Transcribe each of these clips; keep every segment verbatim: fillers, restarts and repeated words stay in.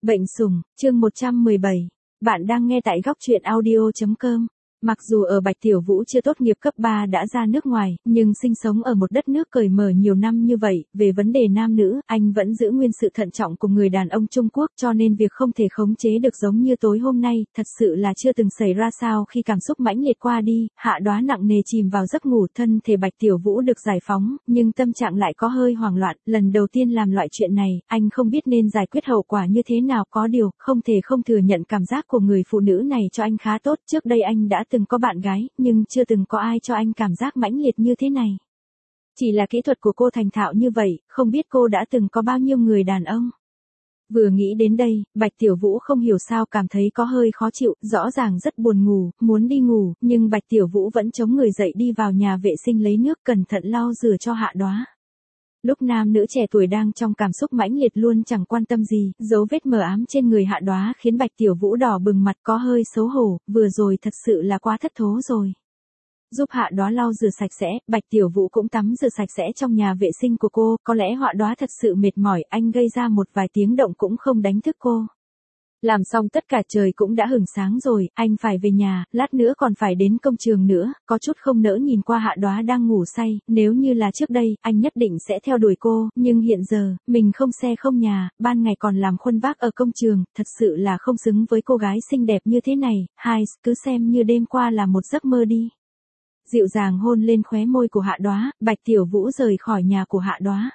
Bệnh sủng, chương một trăm mười bảy. Bạn đang nghe tại góc truyện audio chấm com. Mặc dù ở Bạch Tiểu Vũ chưa tốt nghiệp cấp ba đã ra nước ngoài, nhưng sinh sống ở một đất nước cởi mở nhiều năm như vậy, về vấn đề nam nữ, anh vẫn giữ nguyên sự thận trọng của người đàn ông Trung Quốc, cho nên việc không thể khống chế được giống như tối hôm nay, thật sự là chưa từng xảy ra. Sao khi cảm xúc mãnh liệt qua đi, Hạ Đoá nặng nề chìm vào giấc ngủ, thân thể Bạch Tiểu Vũ được giải phóng, nhưng tâm trạng lại có hơi hoảng loạn. Lần đầu tiên làm loại chuyện này, anh không biết nên giải quyết hậu quả như thế nào. Có điều, không thể không thừa nhận cảm giác của người phụ nữ này cho anh khá tốt. Trước đây anh đã từng có bạn gái, nhưng chưa từng có ai cho anh cảm giác mãnh liệt như thế này. Chỉ là kỹ thuật của cô thành thạo như vậy, không biết cô đã từng có bao nhiêu người đàn ông. Vừa nghĩ đến đây, Bạch Tiểu Vũ không hiểu sao cảm thấy có hơi khó chịu, rõ ràng rất buồn ngủ, muốn đi ngủ, nhưng Bạch Tiểu Vũ vẫn chống người dậy đi vào nhà vệ sinh lấy nước cẩn thận lau rửa cho Hạ Đoá. Lúc nam nữ trẻ tuổi đang trong cảm xúc mãnh liệt luôn chẳng quan tâm gì, dấu vết mờ ám trên người Hạ Đoá khiến Bạch Tiểu Vũ đỏ bừng mặt, có hơi xấu hổ, vừa rồi thật sự là quá thất thố rồi. Giúp Hạ Đoá lau rửa sạch sẽ, Bạch Tiểu Vũ cũng tắm rửa sạch sẽ trong nhà vệ sinh của cô, có lẽ Hạ Đoá thật sự mệt mỏi, anh gây ra một vài tiếng động cũng không đánh thức cô. Làm xong tất cả trời cũng đã hửng sáng rồi, anh phải về nhà, lát nữa còn phải đến công trường nữa, có chút không nỡ nhìn qua Hạ Đoá đang ngủ say, nếu như là trước đây, anh nhất định sẽ theo đuổi cô, nhưng hiện giờ, mình không xe không nhà, ban ngày còn làm khuân vác ở công trường, thật sự là không xứng với cô gái xinh đẹp như thế này. Hai, cứ xem như đêm qua là một giấc mơ đi. Dịu dàng hôn lên khóe môi của Hạ Đoá, Bạch Tiểu Vũ rời khỏi nhà của Hạ Đoá.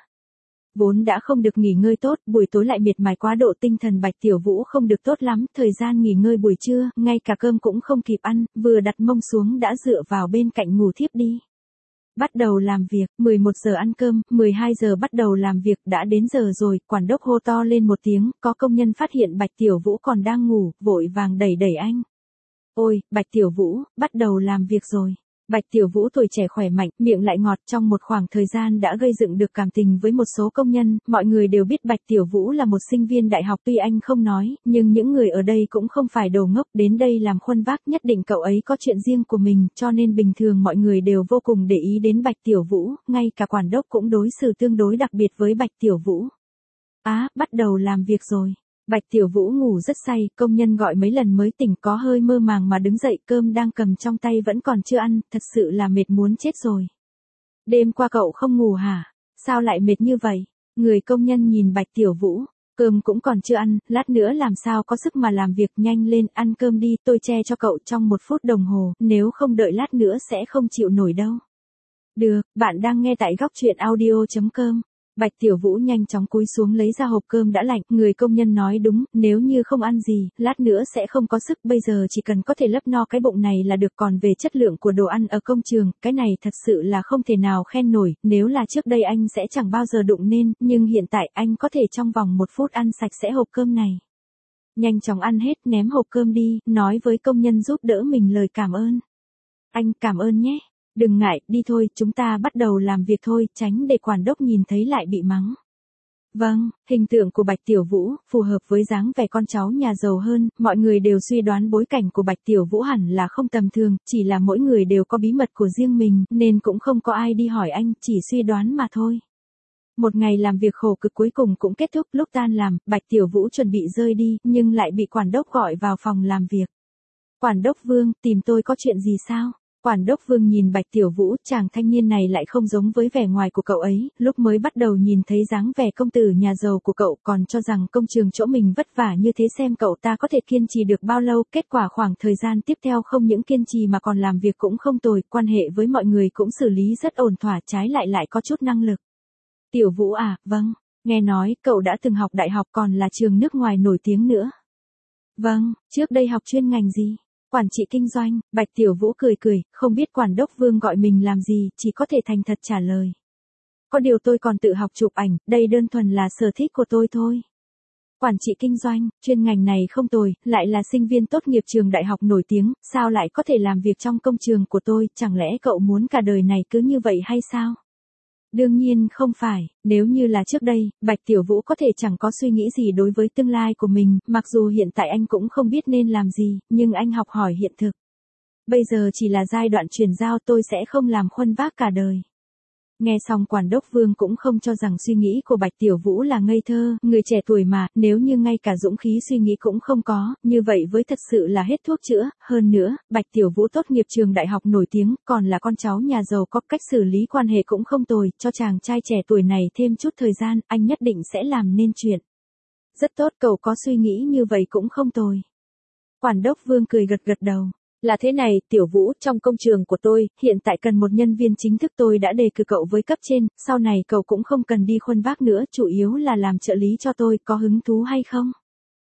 Vốn đã không được nghỉ ngơi tốt, buổi tối lại miệt mài quá độ, tinh thần Bạch Tiểu Vũ không được tốt lắm, thời gian nghỉ ngơi buổi trưa, ngay cả cơm cũng không kịp ăn, vừa đặt mông xuống đã dựa vào bên cạnh ngủ thiếp đi. Bắt đầu làm việc, mười một giờ ăn cơm, mười hai giờ bắt đầu làm việc, đã đến giờ rồi, quản đốc hô to lên một tiếng, có công nhân phát hiện Bạch Tiểu Vũ còn đang ngủ, vội vàng đẩy đẩy anh. Ôi, Bạch Tiểu Vũ, bắt đầu làm việc rồi. Bạch Tiểu Vũ tuổi trẻ khỏe mạnh, miệng lại ngọt, trong một khoảng thời gian đã gây dựng được cảm tình với một số công nhân, mọi người đều biết Bạch Tiểu Vũ là một sinh viên đại học, tuy anh không nói, nhưng những người ở đây cũng không phải đồ ngốc, đến đây làm khuân vác, nhất định cậu ấy có chuyện riêng của mình, cho nên bình thường mọi người đều vô cùng để ý đến Bạch Tiểu Vũ, ngay cả quản đốc cũng đối xử tương đối đặc biệt với Bạch Tiểu Vũ. Á, bắt đầu làm việc rồi. Bạch Tiểu Vũ ngủ rất say, công nhân gọi mấy lần mới tỉnh, có hơi mơ màng mà đứng dậy, cơm đang cầm trong tay vẫn còn chưa ăn, thật sự là mệt muốn chết rồi. Đêm qua cậu không ngủ hả? Sao lại mệt như vậy? Người công nhân nhìn Bạch Tiểu Vũ, cơm cũng còn chưa ăn, lát nữa làm sao có sức mà làm việc, nhanh lên, ăn cơm đi, tôi che cho cậu trong một phút đồng hồ, nếu không đợi lát nữa sẽ không chịu nổi đâu. Được, bạn đang nghe tại góc truyện audio chấm com. Bạch Tiểu Vũ nhanh chóng cúi xuống lấy ra hộp cơm đã lạnh, người công nhân nói đúng, nếu như không ăn gì, lát nữa sẽ không có sức, bây giờ chỉ cần có thể lấp no cái bụng này là được, còn về chất lượng của đồ ăn ở công trường, cái này thật sự là không thể nào khen nổi, nếu là trước đây anh sẽ chẳng bao giờ đụng nên, nhưng hiện tại anh có thể trong vòng một phút ăn sạch sẽ hộp cơm này. Nhanh chóng ăn hết, ném hộp cơm đi, nói với công nhân giúp đỡ mình lời cảm ơn. Anh cảm ơn nhé. Đừng ngại, đi thôi, chúng ta bắt đầu làm việc thôi, tránh để quản đốc nhìn thấy lại bị mắng. Vâng, hình tượng của Bạch Tiểu Vũ, phù hợp với dáng vẻ con cháu nhà giàu hơn, mọi người đều suy đoán bối cảnh của Bạch Tiểu Vũ hẳn là không tầm thường, chỉ là mỗi người đều có bí mật của riêng mình, nên cũng không có ai đi hỏi anh, chỉ suy đoán mà thôi. Một ngày làm việc khổ cực cuối cùng cũng kết thúc, lúc tan làm, Bạch Tiểu Vũ chuẩn bị rơi đi, nhưng lại bị quản đốc gọi vào phòng làm việc. Quản đốc Vương, tìm tôi có chuyện gì sao? Quản đốc Vương nhìn Bạch Tiểu Vũ, chàng thanh niên này lại không giống với vẻ ngoài của cậu ấy, lúc mới bắt đầu nhìn thấy dáng vẻ công tử nhà giàu của cậu còn cho rằng công trường chỗ mình vất vả như thế xem cậu ta có thể kiên trì được bao lâu, kết quả khoảng thời gian tiếp theo không những kiên trì mà còn làm việc cũng không tồi, quan hệ với mọi người cũng xử lý rất ổn thỏa, trái lại lại có chút năng lực. Tiểu Vũ à, vâng, nghe nói cậu đã từng học đại học còn là trường nước ngoài nổi tiếng nữa. Vâng, trước đây học chuyên ngành gì? Quản trị kinh doanh. Bạch Tiểu Vũ cười cười, không biết quản đốc Vương gọi mình làm gì, chỉ có thể thành thật trả lời. Có điều tôi còn tự học chụp ảnh, đây đơn thuần là sở thích của tôi thôi. Quản trị kinh doanh, chuyên ngành này không tồi, lại là sinh viên tốt nghiệp trường đại học nổi tiếng, sao lại có thể làm việc trong công trường của tôi, chẳng lẽ cậu muốn cả đời này cứ như vậy hay sao? Đương nhiên không phải, nếu như là trước đây, Bạch Tiểu Vũ có thể chẳng có suy nghĩ gì đối với tương lai của mình, mặc dù hiện tại anh cũng không biết nên làm gì, nhưng anh học hỏi hiện thực. Bây giờ chỉ là giai đoạn chuyển giao, tôi sẽ không làm khuân vác cả đời. Nghe xong Quản đốc Vương cũng không cho rằng suy nghĩ của Bạch Tiểu Vũ là ngây thơ, người trẻ tuổi mà, nếu như ngay cả dũng khí suy nghĩ cũng không có, như vậy với thật sự là hết thuốc chữa, hơn nữa, Bạch Tiểu Vũ tốt nghiệp trường đại học nổi tiếng, còn là con cháu nhà giàu có cách xử lý quan hệ cũng không tồi, cho chàng trai trẻ tuổi này thêm chút thời gian, anh nhất định sẽ làm nên chuyện. Rất tốt, cậu có suy nghĩ như vậy cũng không tồi. Quản đốc Vương cười gật gật đầu. Là thế này, Tiểu Vũ, trong công trường của tôi, hiện tại cần một nhân viên chính thức, tôi đã đề cử cậu với cấp trên, sau này cậu cũng không cần đi khuân vác nữa, chủ yếu là làm trợ lý cho tôi, có hứng thú hay không?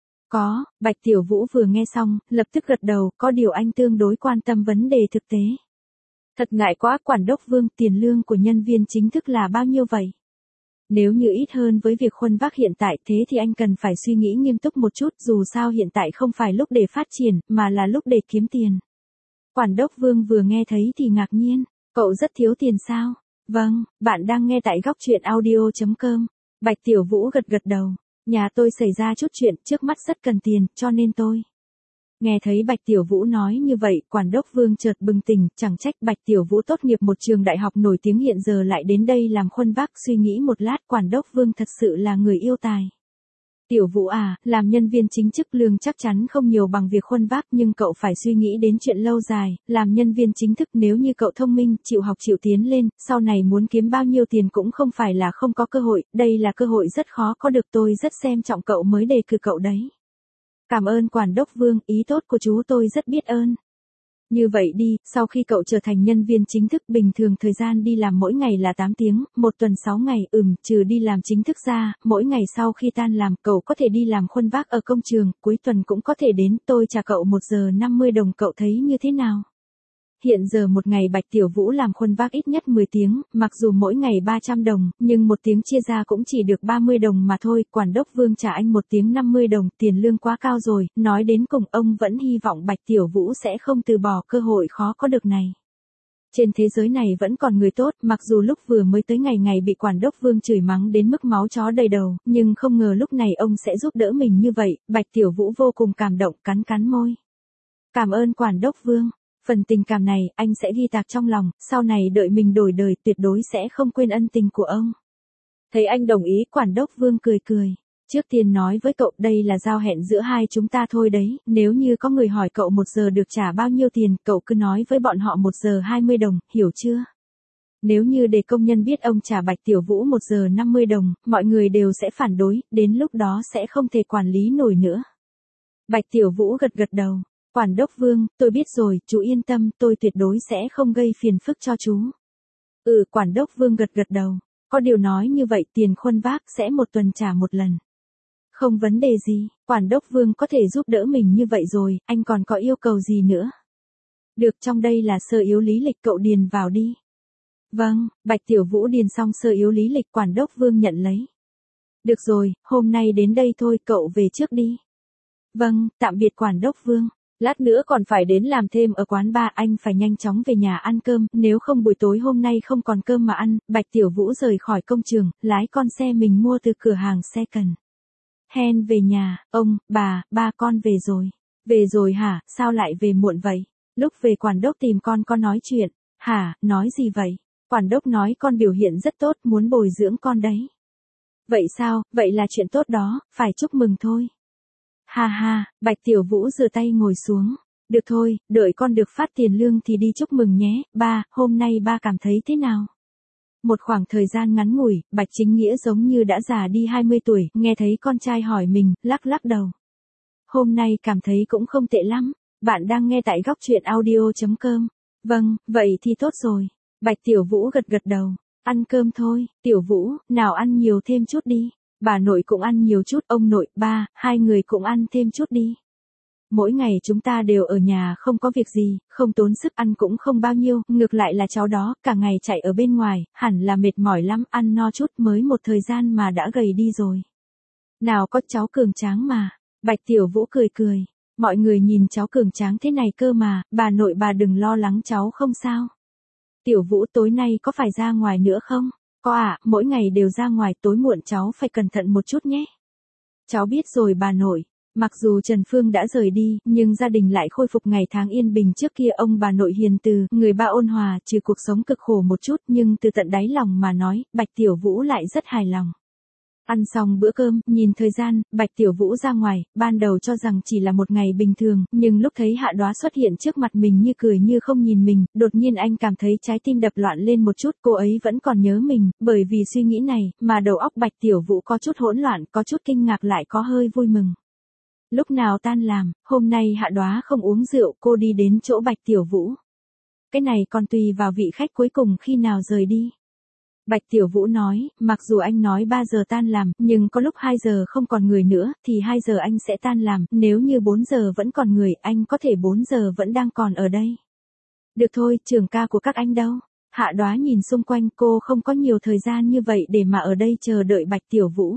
Có, Bạch Tiểu Vũ vừa nghe xong, lập tức gật đầu, có điều anh tương đối quan tâm vấn đề thực tế. Thật ngại quá, Quản đốc Vương, tiền lương của nhân viên chính thức là bao nhiêu vậy? Nếu như ít hơn với việc khuân vác hiện tại thế thì anh cần phải suy nghĩ nghiêm túc một chút, dù sao hiện tại không phải lúc để phát triển, mà là lúc để kiếm tiền. Quản đốc Vương vừa nghe thấy thì ngạc nhiên, cậu rất thiếu tiền sao? Vâng, bạn đang nghe tại góc truyện audio chấm com. Bạch Tiểu Vũ gật gật đầu, nhà tôi xảy ra chút chuyện, trước mắt rất cần tiền, cho nên tôi. Nghe thấy Bạch Tiểu Vũ nói như vậy, Quản đốc Vương chợt bừng tỉnh, chẳng trách Bạch Tiểu Vũ tốt nghiệp một trường đại học nổi tiếng hiện giờ lại đến đây làm khuân vác, suy nghĩ một lát, Quản đốc Vương thật sự là người yêu tài. Tiểu Vũ à, làm nhân viên chính chức lương chắc chắn không nhiều bằng việc khuân vác, nhưng cậu phải suy nghĩ đến chuyện lâu dài, làm nhân viên chính thức nếu như cậu thông minh, chịu học chịu tiến lên, sau này muốn kiếm bao nhiêu tiền cũng không phải là không có cơ hội, đây là cơ hội rất khó có được, tôi rất xem trọng cậu mới đề cử cậu đấy. Cảm ơn Quản đốc Vương, ý tốt của chú tôi rất biết ơn. Như vậy đi, sau khi cậu trở thành nhân viên chính thức, bình thường thời gian đi làm mỗi ngày là tám tiếng, một tuần sáu ngày, ừm, trừ đi làm chính thức ra, mỗi ngày sau khi tan làm, cậu có thể đi làm khuân vác ở công trường, cuối tuần cũng có thể đến, tôi trả cậu một giờ năm mươi đồng, cậu thấy như thế nào? Hiện giờ một ngày Bạch Tiểu Vũ làm khuân vác ít nhất mười tiếng, mặc dù mỗi ngày ba trăm đồng, nhưng một tiếng chia ra cũng chỉ được ba mươi đồng mà thôi, Quản đốc Vương trả anh một tiếng năm mươi đồng, tiền lương quá cao rồi, nói đến cùng ông vẫn hy vọng Bạch Tiểu Vũ sẽ không từ bỏ cơ hội khó có được này. Trên thế giới này vẫn còn người tốt, mặc dù lúc vừa mới tới ngày ngày bị Quản đốc Vương chửi mắng đến mức máu chó đầy đầu, nhưng không ngờ lúc này ông sẽ giúp đỡ mình như vậy, Bạch Tiểu Vũ vô cùng cảm động, cắn cắn môi. Cảm ơn Quản đốc Vương. Phần tình cảm này, anh sẽ ghi tạc trong lòng, sau này đợi mình đổi đời tuyệt đối sẽ không quên ân tình của ông. Thấy anh đồng ý, Quản đốc Vương cười cười. Trước tiên nói với cậu, đây là giao hẹn giữa hai chúng ta thôi đấy, nếu như có người hỏi cậu một giờ được trả bao nhiêu tiền, cậu cứ nói với bọn họ một giờ hai mươi đồng, hiểu chưa? Nếu như để công nhân biết ông trả Bạch Tiểu Vũ một giờ năm mươi đồng, mọi người đều sẽ phản đối, đến lúc đó sẽ không thể quản lý nổi nữa. Bạch Tiểu Vũ gật gật đầu. Quản đốc Vương, tôi biết rồi, chú yên tâm, tôi tuyệt đối sẽ không gây phiền phức cho chú. Ừ, Quản đốc Vương gật gật đầu. Có điều nói như vậy tiền khuân vác sẽ một tuần trả một lần. Không vấn đề gì, Quản đốc Vương có thể giúp đỡ mình như vậy rồi, anh còn có yêu cầu gì nữa? Được, trong đây là sơ yếu lý lịch, cậu điền vào đi. Vâng, Bạch Tiểu Vũ điền xong sơ yếu lý lịch, Quản đốc Vương nhận lấy. Được rồi, hôm nay đến đây thôi, cậu về trước đi. Vâng, tạm biệt Quản đốc Vương. Lát nữa còn phải đến làm thêm ở quán bar, anh phải nhanh chóng về nhà ăn cơm, nếu không buổi tối hôm nay không còn cơm mà ăn. Bạch Tiểu Vũ rời khỏi công trường, lái con xe mình mua từ cửa hàng xe cần. Hen về nhà, ông, bà, ba con về rồi. Về rồi hả, sao lại về muộn vậy? Lúc về Quản đốc tìm con con nói chuyện. Hả, nói gì vậy? Quản đốc nói con biểu hiện rất tốt, muốn bồi dưỡng con đấy. Vậy sao, vậy là chuyện tốt đó, phải chúc mừng thôi. Ha ha, Bạch Tiểu Vũ giơ tay ngồi xuống. Được thôi, đợi con được phát tiền lương thì đi chúc mừng nhé, ba, hôm nay ba cảm thấy thế nào? Một khoảng thời gian ngắn ngủi, Bạch Chính Nghĩa giống như đã già đi hai mươi tuổi, nghe thấy con trai hỏi mình, lắc lắc đầu. Hôm nay cảm thấy cũng không tệ lắm, bạn đang nghe tại góc truyện audio chấm com. Vâng, vậy thì tốt rồi. Bạch Tiểu Vũ gật gật đầu, ăn cơm thôi, Tiểu Vũ, nào ăn nhiều thêm chút đi. Bà nội cũng ăn nhiều chút, ông nội, ba, hai người cũng ăn thêm chút đi. Mỗi ngày chúng ta đều ở nhà không có việc gì, không tốn sức ăn cũng không bao nhiêu, ngược lại là cháu đó, cả ngày chạy ở bên ngoài, hẳn là mệt mỏi lắm, ăn no chút mới một thời gian mà đã gầy đi rồi. Nào có cháu cường tráng mà, Bạch Tiểu Vũ cười cười, mọi người nhìn cháu cường tráng thế này cơ mà, bà nội bà đừng lo lắng cháu không sao. Tiểu Vũ tối nay có phải ra ngoài nữa không? Có ạ, à, mỗi ngày đều ra ngoài, tối muộn cháu phải cẩn thận một chút nhé. Cháu biết rồi bà nội. Mặc dù Trần Phương đã rời đi, nhưng gia đình lại khôi phục ngày tháng yên bình trước kia. Ông bà nội hiền từ, người ba ôn hòa, trừ cuộc sống cực khổ một chút, nhưng từ tận đáy lòng mà nói, Bạch Tiểu Vũ lại rất hài lòng. Ăn xong bữa cơm, nhìn thời gian, Bạch Tiểu Vũ ra ngoài, ban đầu cho rằng chỉ là một ngày bình thường, nhưng lúc thấy Hạ Đoá xuất hiện trước mặt mình như cười như không nhìn mình, đột nhiên anh cảm thấy trái tim đập loạn lên một chút. Cô ấy vẫn còn nhớ mình, bởi vì suy nghĩ này, mà đầu óc Bạch Tiểu Vũ có chút hỗn loạn, có chút kinh ngạc lại có hơi vui mừng. Lúc nào tan làm, hôm nay Hạ Đoá không uống rượu, cô đi đến chỗ Bạch Tiểu Vũ. Cái này còn tùy vào vị khách cuối cùng khi nào rời đi. Bạch Tiểu Vũ nói, mặc dù anh nói ba giờ tan làm, nhưng có lúc hai giờ không còn người nữa, thì hai giờ anh sẽ tan làm, nếu như bốn giờ vẫn còn người, anh có thể bốn giờ vẫn đang còn ở đây. Được thôi, trưởng ca của các anh đâu? Hạ Đoá nhìn xung quanh, cô không có nhiều thời gian như vậy để mà ở đây chờ đợi Bạch Tiểu Vũ.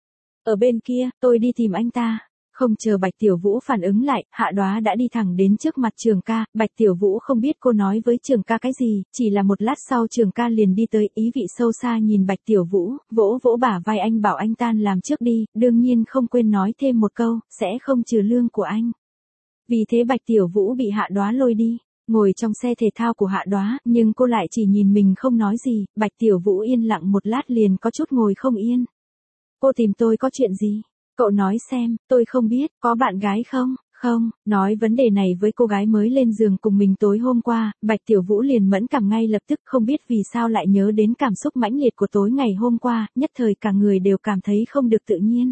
Ở bên kia, tôi đi tìm anh ta. Không chờ Bạch Tiểu Vũ phản ứng lại, Hạ Đoá đã đi thẳng đến trước mặt Trường ca. Bạch Tiểu Vũ không biết cô nói với Trường ca cái gì, chỉ là một lát sau Trường ca liền đi tới, ý vị sâu xa nhìn Bạch Tiểu Vũ, vỗ vỗ bả vai anh bảo anh tan làm trước đi, đương nhiên không quên nói thêm một câu, sẽ không trừ lương của anh. Vì thế Bạch Tiểu Vũ bị Hạ Đoá lôi đi, ngồi trong xe thể thao của Hạ Đoá, nhưng cô lại chỉ nhìn mình không nói gì. Bạch Tiểu Vũ yên lặng một lát liền có chút ngồi không yên. Cô tìm tôi có chuyện gì? Cậu nói xem, tôi không biết, có bạn gái không? Không, nói vấn đề này với cô gái mới lên giường cùng mình tối hôm qua, Bạch Tiểu Vũ liền mẫn cảm ngay lập tức, không biết vì sao lại nhớ đến cảm xúc mãnh liệt của tối ngày hôm qua, nhất thời cả người đều cảm thấy không được tự nhiên.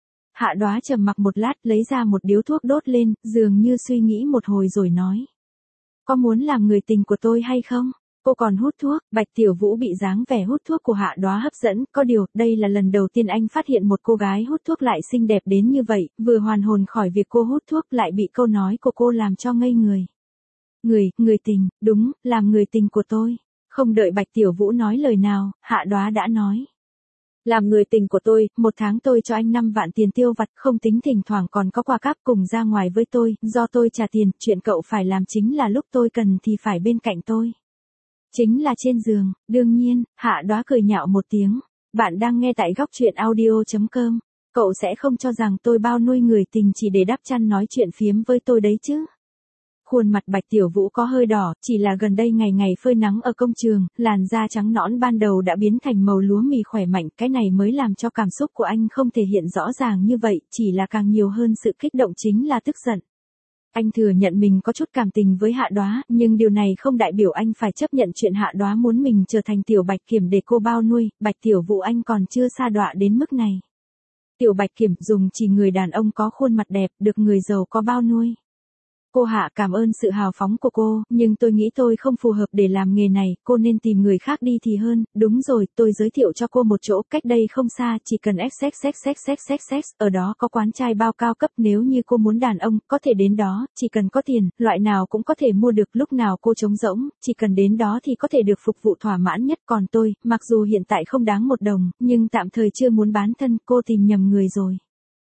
Hạ Đoá trầm mặc một lát, lấy ra một điếu thuốc đốt lên, dường như suy nghĩ một hồi rồi nói. Có muốn làm người tình của tôi hay không? Cô còn hút thuốc. Bạch Tiểu Vũ bị dáng vẻ hút thuốc của Hạ Đoá hấp dẫn, có điều, đây là lần đầu tiên anh phát hiện một cô gái hút thuốc lại xinh đẹp đến như vậy, vừa hoàn hồn khỏi việc cô hút thuốc lại bị câu nói của cô làm cho ngây người. Người, người tình, đúng, làm người tình của tôi. Không đợi Bạch Tiểu Vũ nói lời nào, Hạ Đoá đã nói. Làm người tình của tôi, một tháng tôi cho anh năm vạn tiền tiêu vặt, không tính thỉnh thoảng còn có quà cáp cùng ra ngoài với tôi, do tôi trả tiền, chuyện cậu phải làm chính là lúc tôi cần thì phải bên cạnh tôi. Chính là trên giường, đương nhiên. Hạ Đoá cười nhạo một tiếng. Bạn đang nghe tại góc truyện audio chấm com. Cậu sẽ không cho rằng tôi bao nuôi người tình chỉ để đắp chăn nói chuyện phiếm với tôi đấy chứ. Khuôn mặt Bạch Tiểu Vũ có hơi đỏ, chỉ là gần đây ngày ngày phơi nắng ở công trường, làn da trắng nõn ban đầu đã biến thành màu lúa mì khỏe mạnh, cái này mới làm cho cảm xúc của anh không thể hiện rõ ràng như vậy, chỉ là càng nhiều hơn sự kích động chính là tức giận. Anh thừa nhận mình có chút cảm tình với Hạ Đoá, nhưng điều này không đại biểu anh phải chấp nhận chuyện Hạ Đoá muốn mình trở thành Tiểu Bạch Kiểm để cô bao nuôi. Bạch Tiểu Vũ anh còn chưa sa đọa đến mức này. Tiểu Bạch Kiểm dùng chỉ người đàn ông có khuôn mặt đẹp, được người giàu có bao nuôi. Cô Hạ cảm ơn sự hào phóng của cô, nhưng tôi nghĩ tôi không phù hợp để làm nghề này, cô nên tìm người khác đi thì hơn. Đúng rồi, tôi giới thiệu cho cô một chỗ cách đây không xa, chỉ cần xxxxxxxx, ở đó có quán chai bao cao cấp, nếu như cô muốn đàn ông, có thể đến đó, chỉ cần có tiền, loại nào cũng có thể mua được, lúc nào cô trống rỗng, chỉ cần đến đó thì có thể được phục vụ thỏa mãn nhất. Còn tôi, mặc dù hiện tại không đáng một đồng, nhưng tạm thời chưa muốn bán thân, cô tìm nhầm người rồi.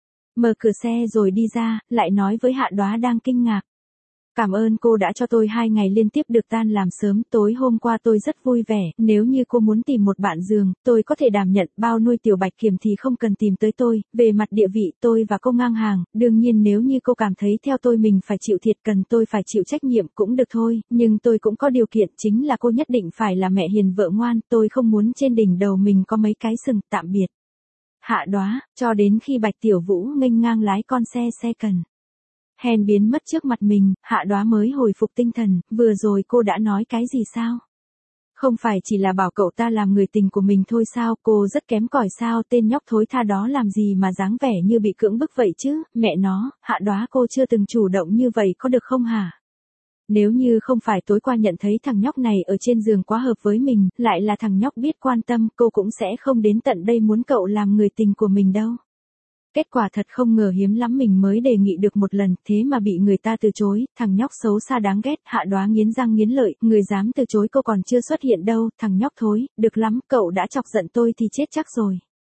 Mở cửa xe rồi đi ra, lại nói với Hạ Đoá đang kinh ngạc. Cảm ơn cô đã cho tôi hai ngày liên tiếp được tan làm sớm, tối hôm qua tôi rất vui vẻ, nếu như cô muốn tìm một bạn giường, tôi có thể đảm nhận, bao nuôi Tiểu Bạch Kiểm thì không cần tìm tới tôi, về mặt địa vị tôi và cô ngang hàng, đương nhiên nếu như cô cảm thấy theo tôi mình phải chịu thiệt cần tôi phải chịu trách nhiệm cũng được thôi, nhưng tôi cũng có điều kiện chính là cô nhất định phải là mẹ hiền vợ ngoan, tôi không muốn trên đỉnh đầu mình có mấy cái sừng, tạm biệt. Hạ Đoá, cho đến khi Bạch Tiểu Vũ nghênh ngang lái con xe xe cần Hèn biến mất trước mặt mình, Hạ Đoá mới hồi phục tinh thần, vừa rồi cô đã nói cái gì sao? Không phải chỉ là bảo cậu ta làm người tình của mình thôi sao, cô rất kém cỏi sao, tên nhóc thối tha đó làm gì mà dáng vẻ như bị cưỡng bức vậy chứ, mẹ nó, Hạ Đoá cô chưa từng chủ động như vậy có được không hả? Nếu như không phải tối qua nhận thấy thằng nhóc này ở trên giường quá hợp với mình, lại là thằng nhóc biết quan tâm, cô cũng sẽ không đến tận đây muốn cậu làm người tình của mình đâu. Kết quả thật không ngờ hiếm lắm mình mới đề nghị được một lần, thế mà bị người ta từ chối, thằng nhóc xấu xa đáng ghét. Hạ Đoá nghiến răng nghiến lợi, người dám từ chối cô còn chưa xuất hiện đâu, thằng nhóc thối, được lắm, cậu đã chọc giận tôi thì chết chắc rồi.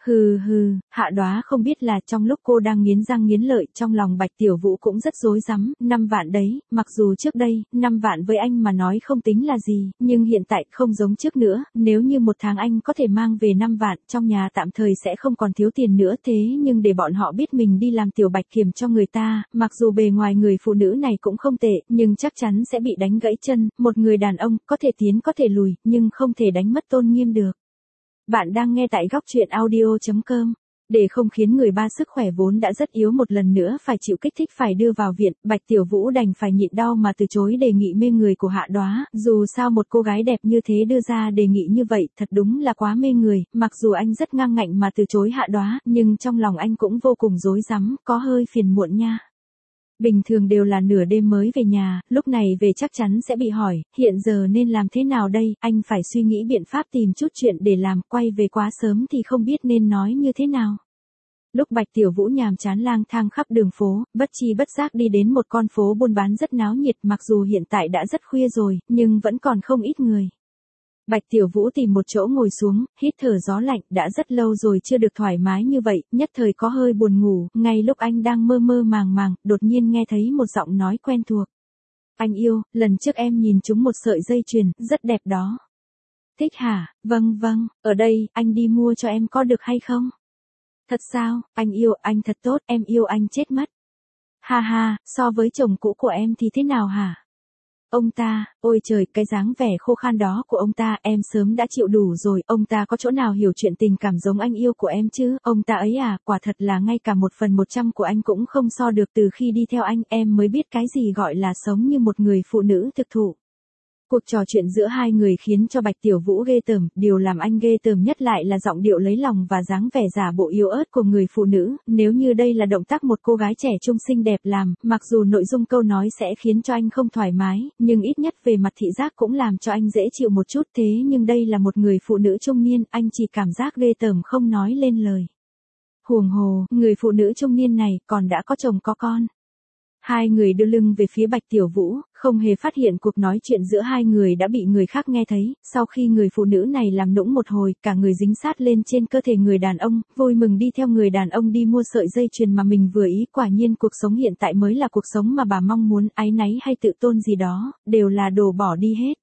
Hừ hừ, Hạ Đoá không biết là trong lúc cô đang nghiến răng nghiến lợi, trong lòng Bạch Tiểu Vũ cũng rất rối rắm, năm vạn đấy, mặc dù trước đây, năm vạn với anh mà nói không tính là gì, nhưng hiện tại không giống trước nữa, nếu như một tháng anh có thể mang về năm vạn, trong nhà tạm thời sẽ không còn thiếu tiền nữa, thế nhưng để bọn họ biết mình đi làm tiểu bạch kiểm cho người ta, mặc dù bề ngoài người phụ nữ này cũng không tệ, nhưng chắc chắn sẽ bị đánh gãy chân, một người đàn ông, có thể tiến có thể lùi, nhưng không thể đánh mất tôn nghiêm được. Bạn đang nghe tại góc truyện audio chấm com. Để không khiến người ba sức khỏe vốn đã rất yếu một lần nữa phải chịu kích thích phải đưa vào viện, Bạch Tiểu Vũ đành phải nhịn đau mà từ chối đề nghị mê người của Hạ Đoá, dù sao một cô gái đẹp như thế đưa ra đề nghị như vậy, thật đúng là quá mê người, mặc dù anh rất ngang ngạnh mà từ chối Hạ Đoá, nhưng trong lòng anh cũng vô cùng rối rắm, có hơi phiền muộn nha. Bình thường đều là nửa đêm mới về nhà, lúc này về chắc chắn sẽ bị hỏi, hiện giờ nên làm thế nào đây, anh phải suy nghĩ biện pháp tìm chút chuyện để làm, quay về quá sớm thì không biết nên nói như thế nào. Lúc Bạch Tiểu Vũ nhàm chán lang thang khắp đường phố, bất chi bất giác đi đến một con phố buôn bán rất náo nhiệt, mặc dù hiện tại đã rất khuya rồi, nhưng vẫn còn không ít người. Bạch Tiểu Vũ tìm một chỗ ngồi xuống, hít thở gió lạnh, đã rất lâu rồi chưa được thoải mái như vậy, nhất thời có hơi buồn ngủ, ngay lúc anh đang mơ mơ màng màng, đột nhiên nghe thấy một giọng nói quen thuộc. Anh yêu, lần trước em nhìn trúng một sợi dây chuyền, rất đẹp đó. Thích hả? Vâng vâng, ở đây, anh đi mua cho em có được hay không? Thật sao, anh yêu, anh thật tốt, em yêu anh chết mất. Ha ha, so với chồng cũ của em thì thế nào hả? Ông ta, ôi trời, cái dáng vẻ khô khan đó của ông ta, em sớm đã chịu đủ rồi, ông ta có chỗ nào hiểu chuyện tình cảm giống anh yêu của em chứ, ông ta ấy à, quả thật là ngay cả một phần một trăm của anh cũng không so được, từ khi đi theo anh, em mới biết cái gì gọi là sống như một người phụ nữ thực thụ. Cuộc trò chuyện giữa hai người khiến cho Bạch Tiểu Vũ ghê tởm, điều làm anh ghê tởm nhất lại là giọng điệu lấy lòng và dáng vẻ giả bộ yếu ớt của người phụ nữ, nếu như đây là động tác một cô gái trẻ trung xinh đẹp làm, mặc dù nội dung câu nói sẽ khiến cho anh không thoải mái, nhưng ít nhất về mặt thị giác cũng làm cho anh dễ chịu một chút, thế nhưng đây là một người phụ nữ trung niên, anh chỉ cảm giác ghê tởm không nói lên lời. Huống hồ, người phụ nữ trung niên này còn đã có chồng có con. Hai người đưa lưng về phía Bạch Tiểu Vũ, không hề phát hiện cuộc nói chuyện giữa hai người đã bị người khác nghe thấy, sau khi người phụ nữ này làm nũng một hồi, cả người dính sát lên trên cơ thể người đàn ông, vui mừng đi theo người đàn ông đi mua sợi dây chuyền mà mình vừa ý, quả nhiên cuộc sống hiện tại mới là cuộc sống mà bà mong muốn, áy náy hay tự tôn gì đó, đều là đồ bỏ đi hết.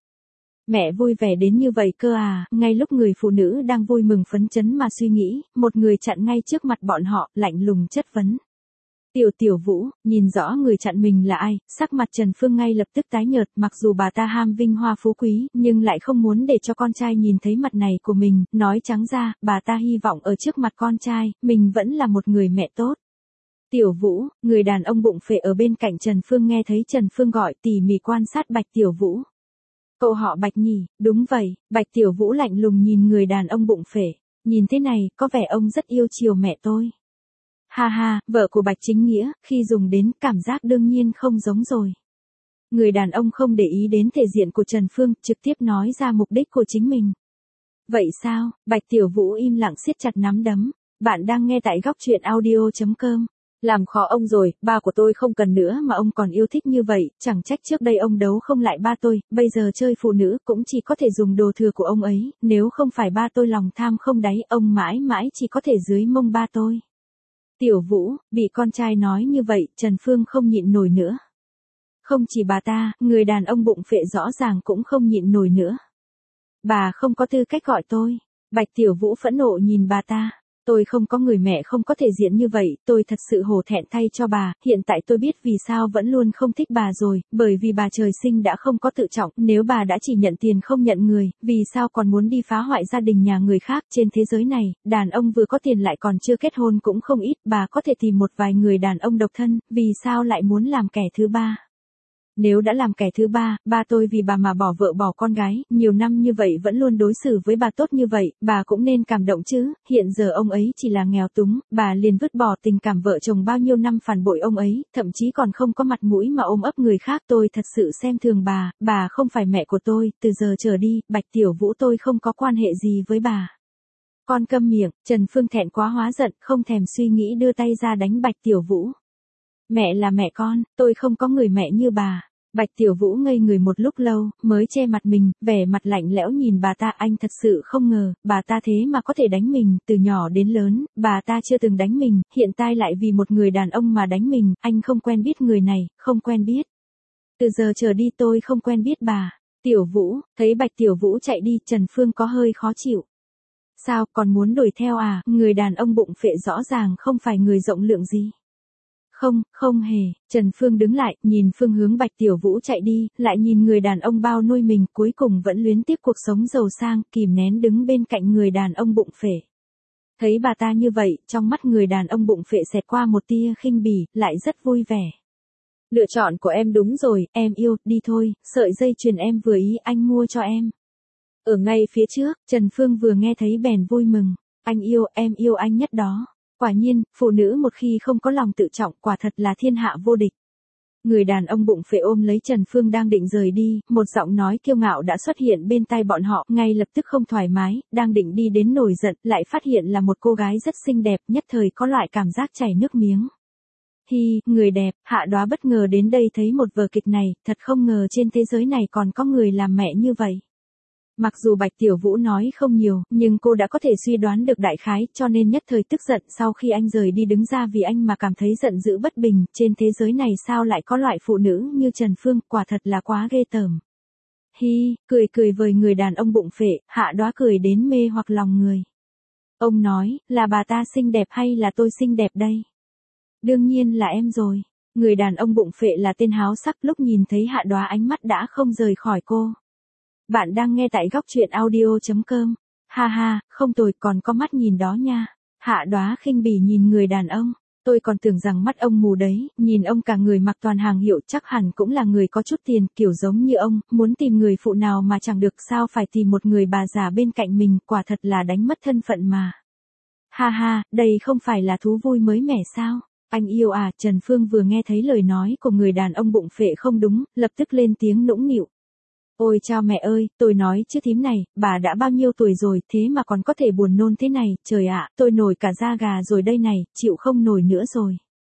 Mẹ vui vẻ đến như vậy cơ à, ngay lúc người phụ nữ đang vui mừng phấn chấn mà suy nghĩ, một người chặn ngay trước mặt bọn họ, lạnh lùng chất vấn. Tiểu Tiểu Vũ, nhìn rõ người chặn mình là ai, sắc mặt Trần Phương ngay lập tức tái nhợt, mặc dù bà ta ham vinh hoa phú quý, nhưng lại không muốn để cho con trai nhìn thấy mặt này của mình, nói trắng ra, bà ta hy vọng ở trước mặt con trai, mình vẫn là một người mẹ tốt. Tiểu Vũ, người đàn ông bụng phệ ở bên cạnh Trần Phương nghe thấy Trần Phương gọi, tỉ mỉ quan sát Bạch Tiểu Vũ. Cậu họ Bạch nhỉ, đúng vậy, Bạch Tiểu Vũ lạnh lùng nhìn người đàn ông bụng phệ, nhìn thế này, có vẻ ông rất yêu chiều mẹ tôi. Ha ha, vợ của Bạch Chính Nghĩa, khi dùng đến, cảm giác đương nhiên không giống rồi. Người đàn ông không để ý đến thể diện của Trần Phương, trực tiếp nói ra mục đích của chính mình. Vậy sao, Bạch Tiểu Vũ im lặng siết chặt nắm đấm. Bạn đang nghe tại góc truyện audio chấm com. Làm khó ông rồi, ba của tôi không cần nữa mà ông còn yêu thích như vậy, chẳng trách trước đây ông đấu không lại ba tôi, bây giờ chơi phụ nữ cũng chỉ có thể dùng đồ thừa của ông ấy, nếu không phải ba tôi lòng tham không đáy, ông mãi mãi chỉ có thể dưới mông ba tôi. Tiểu Vũ, bị con trai nói như vậy, Trần Phương không nhịn nổi nữa. Không chỉ bà ta, người đàn ông bụng phệ rõ ràng cũng không nhịn nổi nữa. Bà không có tư cách gọi tôi. Bạch Tiểu Vũ phẫn nộ nhìn bà ta. Tôi không có người mẹ không có thể diện như vậy, tôi thật sự hổ thẹn thay cho bà, hiện tại tôi biết vì sao vẫn luôn không thích bà rồi, bởi vì bà trời sinh đã không có tự trọng, nếu bà đã chỉ nhận tiền không nhận người, vì sao còn muốn đi phá hoại gia đình nhà người khác, trên thế giới này, đàn ông vừa có tiền lại còn chưa kết hôn cũng không ít, bà có thể tìm một vài người đàn ông độc thân, vì sao lại muốn làm kẻ thứ ba? Nếu đã làm kẻ thứ ba, ba tôi vì bà mà bỏ vợ bỏ con gái, nhiều năm như vậy vẫn luôn đối xử với bà tốt như vậy, bà cũng nên cảm động chứ, hiện giờ ông ấy chỉ là nghèo túng, bà liền vứt bỏ tình cảm vợ chồng bao nhiêu năm phản bội ông ấy, thậm chí còn không có mặt mũi mà ôm ấp người khác, tôi thật sự xem thường bà, bà không phải mẹ của tôi, từ giờ trở đi, Bạch Tiểu Vũ tôi không có quan hệ gì với bà. Con câm miệng, Trần Phương thẹn quá hóa giận, không thèm suy nghĩ đưa tay ra đánh Bạch Tiểu Vũ. Mẹ là mẹ con, tôi không có người mẹ như bà. Bạch Tiểu Vũ ngây người một lúc lâu, mới che mặt mình, vẻ mặt lạnh lẽo nhìn bà ta. Anh thật sự không ngờ, bà ta thế mà có thể đánh mình, từ nhỏ đến lớn, bà ta chưa từng đánh mình, hiện tại lại vì một người đàn ông mà đánh mình, anh không quen biết người này, không quen biết. Từ giờ trở đi tôi không quen biết bà. Tiểu Vũ, thấy Bạch Tiểu Vũ chạy đi, Trần Phương có hơi khó chịu. Sao, còn muốn đuổi theo à, người đàn ông bụng phệ rõ ràng không phải người rộng lượng gì. Không, không hề, Trần Phương đứng lại, nhìn phương hướng Bạch Tiểu Vũ chạy đi, lại nhìn người đàn ông bao nuôi mình, cuối cùng vẫn luyến tiếc cuộc sống giàu sang, kìm nén đứng bên cạnh người đàn ông bụng phệ. Thấy bà ta như vậy, trong mắt người đàn ông bụng phệ xẹt qua một tia khinh bỉ, lại rất vui vẻ. Lựa chọn của em đúng rồi, em yêu, đi thôi, sợi dây chuyền em vừa ý anh mua cho em. Ở ngay phía trước, Trần Phương vừa nghe thấy bèn vui mừng, anh yêu, em yêu anh nhất đó. Quả nhiên, phụ nữ một khi không có lòng tự trọng quả thật là thiên hạ vô địch. Người đàn ông bụng phệ ôm lấy Trần Phương đang định rời đi, một giọng nói kiêu ngạo đã xuất hiện bên tai bọn họ, ngay lập tức không thoải mái, đang định đi đến nổi giận, lại phát hiện là một cô gái rất xinh đẹp, nhất thời có loại cảm giác chảy nước miếng. Hi, người đẹp, Hạ Đoá bất ngờ đến đây thấy một vở kịch này, thật không ngờ trên thế giới này còn có người làm mẹ như vậy. Mặc dù Bạch Tiểu Vũ nói không nhiều, nhưng cô đã có thể suy đoán được đại khái, cho nên nhất thời tức giận sau khi anh rời đi đứng ra vì anh mà cảm thấy giận dữ bất bình, trên thế giới này sao lại có loại phụ nữ như Trần Phương, quả thật là quá ghê tởm. Hi, cười cười với người đàn ông bụng phệ, Hạ Đoá cười đến mê hoặc lòng người. Ông nói, là bà ta xinh đẹp hay là tôi xinh đẹp đây? Đương nhiên là em rồi. Người đàn ông bụng phệ là tên háo sắc, lúc nhìn thấy Hạ Đoá ánh mắt đã không rời khỏi cô. Bạn đang nghe tại góc truyện audio chấm com. Ha ha, không tồi, còn có mắt nhìn đó nha. Hạ Đoá khinh bỉ nhìn người đàn ông. Tôi còn tưởng rằng mắt ông mù đấy, nhìn ông cả người mặc toàn hàng hiệu chắc hẳn cũng là người có chút tiền, kiểu giống như ông, muốn tìm người phụ nào mà chẳng được sao phải tìm một người bà già bên cạnh mình, quả thật là đánh mất thân phận mà. Ha ha, đây không phải là thú vui mới mẻ sao? Anh yêu à, Trần Phương vừa nghe thấy lời nói của người đàn ông bụng phệ không đúng, lập tức lên tiếng nũng nịu. Ôi chao mẹ ơi, tôi nói chứ thím này, bà đã bao nhiêu tuổi rồi, thế mà còn có thể buồn nôn thế này, trời ạ, tôi nổi cả da gà rồi đây này, chịu không nổi nữa rồi.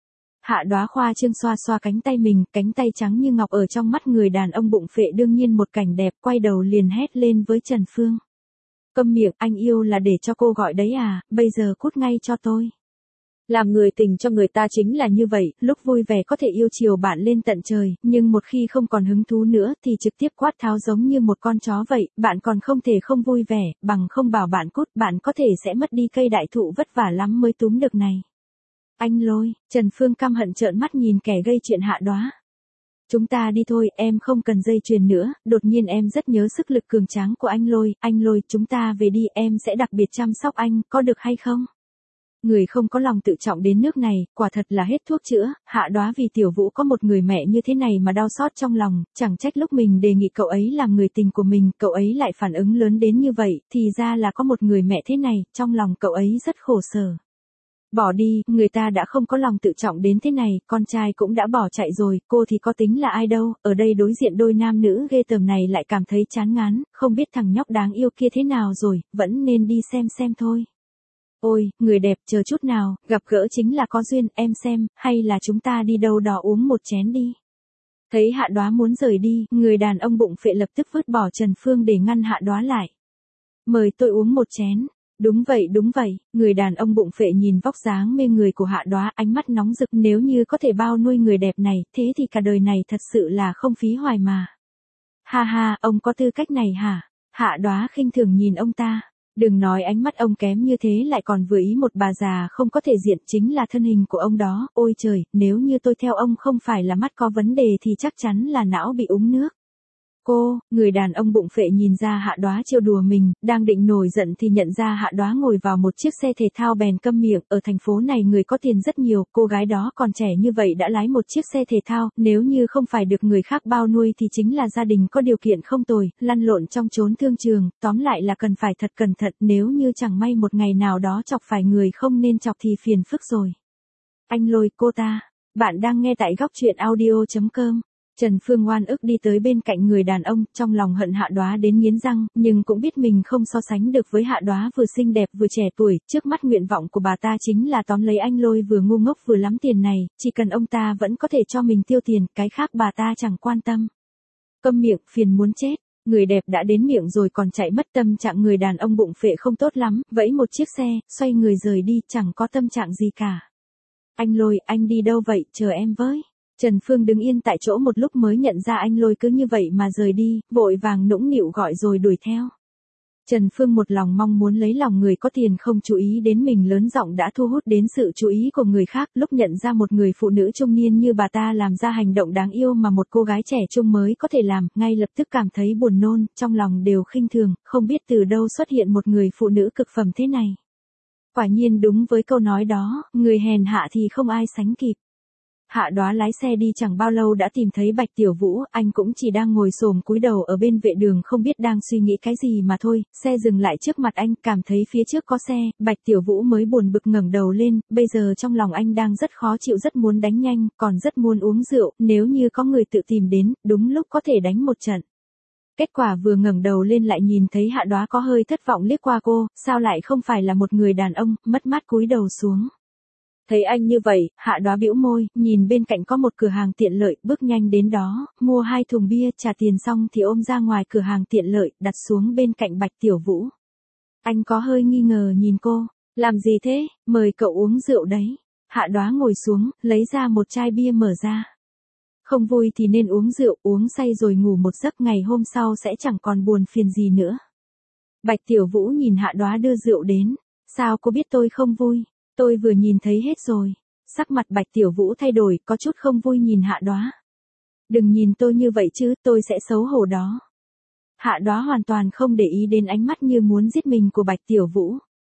Hạ Đoá khoa trương xoa xoa cánh tay mình, cánh tay trắng như ngọc ở trong mắt người đàn ông bụng phệ đương nhiên một cảnh đẹp, quay đầu liền hét lên với Trần Phương. Câm miệng, anh yêu là để cho cô gọi đấy à, bây giờ cút ngay cho tôi. Làm người tình cho người ta chính là như vậy, lúc vui vẻ có thể yêu chiều bạn lên tận trời, nhưng một khi không còn hứng thú nữa thì trực tiếp quát tháo giống như một con chó vậy, bạn còn không thể không vui vẻ, bằng không bảo bạn cút, bạn có thể sẽ mất đi cây đại thụ vất vả lắm mới túm được này. Anh Lôi, Trần Phương căm hận trợn mắt nhìn kẻ gây chuyện Hạ Đoá. Chúng ta đi thôi, em không cần dây chuyền nữa, đột nhiên em rất nhớ sức lực cường tráng của anh Lôi, anh Lôi, chúng ta về đi, em sẽ đặc biệt chăm sóc anh, có được hay không? Người không có lòng tự trọng đến nước này, quả thật là hết thuốc chữa, Hạ Đoá vì Tiểu Vũ có một người mẹ như thế này mà đau xót trong lòng, chẳng trách lúc mình đề nghị cậu ấy làm người tình của mình, cậu ấy lại phản ứng lớn đến như vậy, thì ra là có một người mẹ thế này, trong lòng cậu ấy rất khổ sở. Bỏ đi, người ta đã không có lòng tự trọng đến thế này, con trai cũng đã bỏ chạy rồi, cô thì có tính là ai đâu, ở đây đối diện đôi nam nữ ghê tởm này lại cảm thấy chán ngán, không biết thằng nhóc đáng yêu kia thế nào rồi, vẫn nên đi xem xem thôi. Ôi, người đẹp, chờ chút nào, gặp gỡ chính là có duyên, em xem, hay là chúng ta đi đâu đó uống một chén đi. Thấy Hạ Đoá muốn rời đi, người đàn ông bụng phệ lập tức vứt bỏ Trần Phương để ngăn Hạ Đoá lại. Mời tôi uống một chén. Đúng vậy đúng vậy, người đàn ông bụng phệ nhìn vóc dáng mê người của Hạ Đoá, ánh mắt nóng rực, nếu như có thể bao nuôi người đẹp này, thế thì cả đời này thật sự là không phí hoài mà. Ha ha, ông có tư cách này hả? Hạ Đoá khinh thường nhìn ông ta. Đừng nói ánh mắt ông kém như thế lại còn vừa ý một bà già không có thể diện, chính là thân hình của ông đó, ôi trời, nếu như tôi theo ông không phải là mắt có vấn đề thì chắc chắn là não bị úng nước. Cô, người đàn ông bụng phệ nhìn ra Hạ Đoá trêu đùa mình, đang định nổi giận thì nhận ra Hạ Đoá ngồi vào một chiếc xe thể thao bèn câm miệng, ở thành phố này người có tiền rất nhiều, cô gái đó còn trẻ như vậy đã lái một chiếc xe thể thao, nếu như không phải được người khác bao nuôi thì chính là gia đình có điều kiện không tồi, lăn lộn trong chốn thương trường, tóm lại là cần phải thật cẩn thận, nếu như chẳng may một ngày nào đó chọc phải người không nên chọc thì phiền phức rồi. Anh Lôi, cô ta, bạn đang nghe tại góc truyện audio chấm com. Trần Phương oan ức đi tới bên cạnh người đàn ông, trong lòng hận Hạ Đoá đến nghiến răng, nhưng cũng biết mình không so sánh được với Hạ Đoá vừa xinh đẹp vừa trẻ tuổi, trước mắt nguyện vọng của bà ta chính là tóm lấy anh Lôi vừa ngu ngốc vừa lắm tiền này, chỉ cần ông ta vẫn có thể cho mình tiêu tiền, cái khác bà ta chẳng quan tâm. Câm miệng, phiền muốn chết. Người đẹp đã đến miệng rồi còn chạy mất, tâm trạng người đàn ông bụng phệ không tốt lắm, vẫy một chiếc xe, xoay người rời đi, chẳng có tâm trạng gì cả. Anh Lôi, anh đi đâu vậy, chờ em với. Trần Phương đứng yên tại chỗ một lúc mới nhận ra anh Lôi cứ như vậy mà rời đi, vội vàng nũng nịu gọi rồi đuổi theo. Trần Phương một lòng mong muốn lấy lòng người có tiền không chú ý đến mình lớn giọng đã thu hút đến sự chú ý của người khác, lúc nhận ra một người phụ nữ trung niên như bà ta làm ra hành động đáng yêu mà một cô gái trẻ trung mới có thể làm, ngay lập tức cảm thấy buồn nôn, trong lòng đều khinh thường, không biết từ đâu xuất hiện một người phụ nữ cực phẩm thế này. Quả nhiên đúng với câu nói đó, người hèn hạ thì không ai sánh kịp. Hạ Đoá lái xe đi chẳng bao lâu đã tìm thấy Bạch Tiểu Vũ, anh cũng chỉ đang ngồi xổm cúi đầu ở bên vệ đường không biết đang suy nghĩ cái gì mà thôi, xe dừng lại trước mặt anh, cảm thấy phía trước có xe, Bạch Tiểu Vũ mới buồn bực ngẩng đầu lên, bây giờ trong lòng anh đang rất khó chịu, rất muốn đánh nhanh, còn rất muốn uống rượu, nếu như có người tự tìm đến, đúng lúc có thể đánh một trận. Kết quả vừa ngẩng đầu lên lại nhìn thấy Hạ Đoá có hơi thất vọng liếc qua cô, sao lại không phải là một người đàn ông, mất mát cúi đầu xuống. Thấy anh như vậy, Hạ Đoá bĩu môi, nhìn bên cạnh có một cửa hàng tiện lợi, bước nhanh đến đó, mua hai thùng bia, trả tiền xong thì ôm ra ngoài cửa hàng tiện lợi, đặt xuống bên cạnh Bạch Tiểu Vũ. Anh có hơi nghi ngờ nhìn cô, làm gì thế, mời cậu uống rượu đấy. Hạ Đoá ngồi xuống, lấy ra một chai bia mở ra. Không vui thì nên uống rượu, uống say rồi ngủ một giấc, ngày hôm sau sẽ chẳng còn buồn phiền gì nữa. Bạch Tiểu Vũ nhìn Hạ Đoá đưa rượu đến, sao cô biết tôi không vui? Tôi vừa nhìn thấy hết rồi. Sắc mặt Bạch Tiểu Vũ thay đổi, có chút không vui nhìn Hạ Đoá. Đừng nhìn tôi như vậy chứ, tôi sẽ xấu hổ đó. Hạ Đoá hoàn toàn không để ý đến ánh mắt như muốn giết mình của Bạch Tiểu Vũ.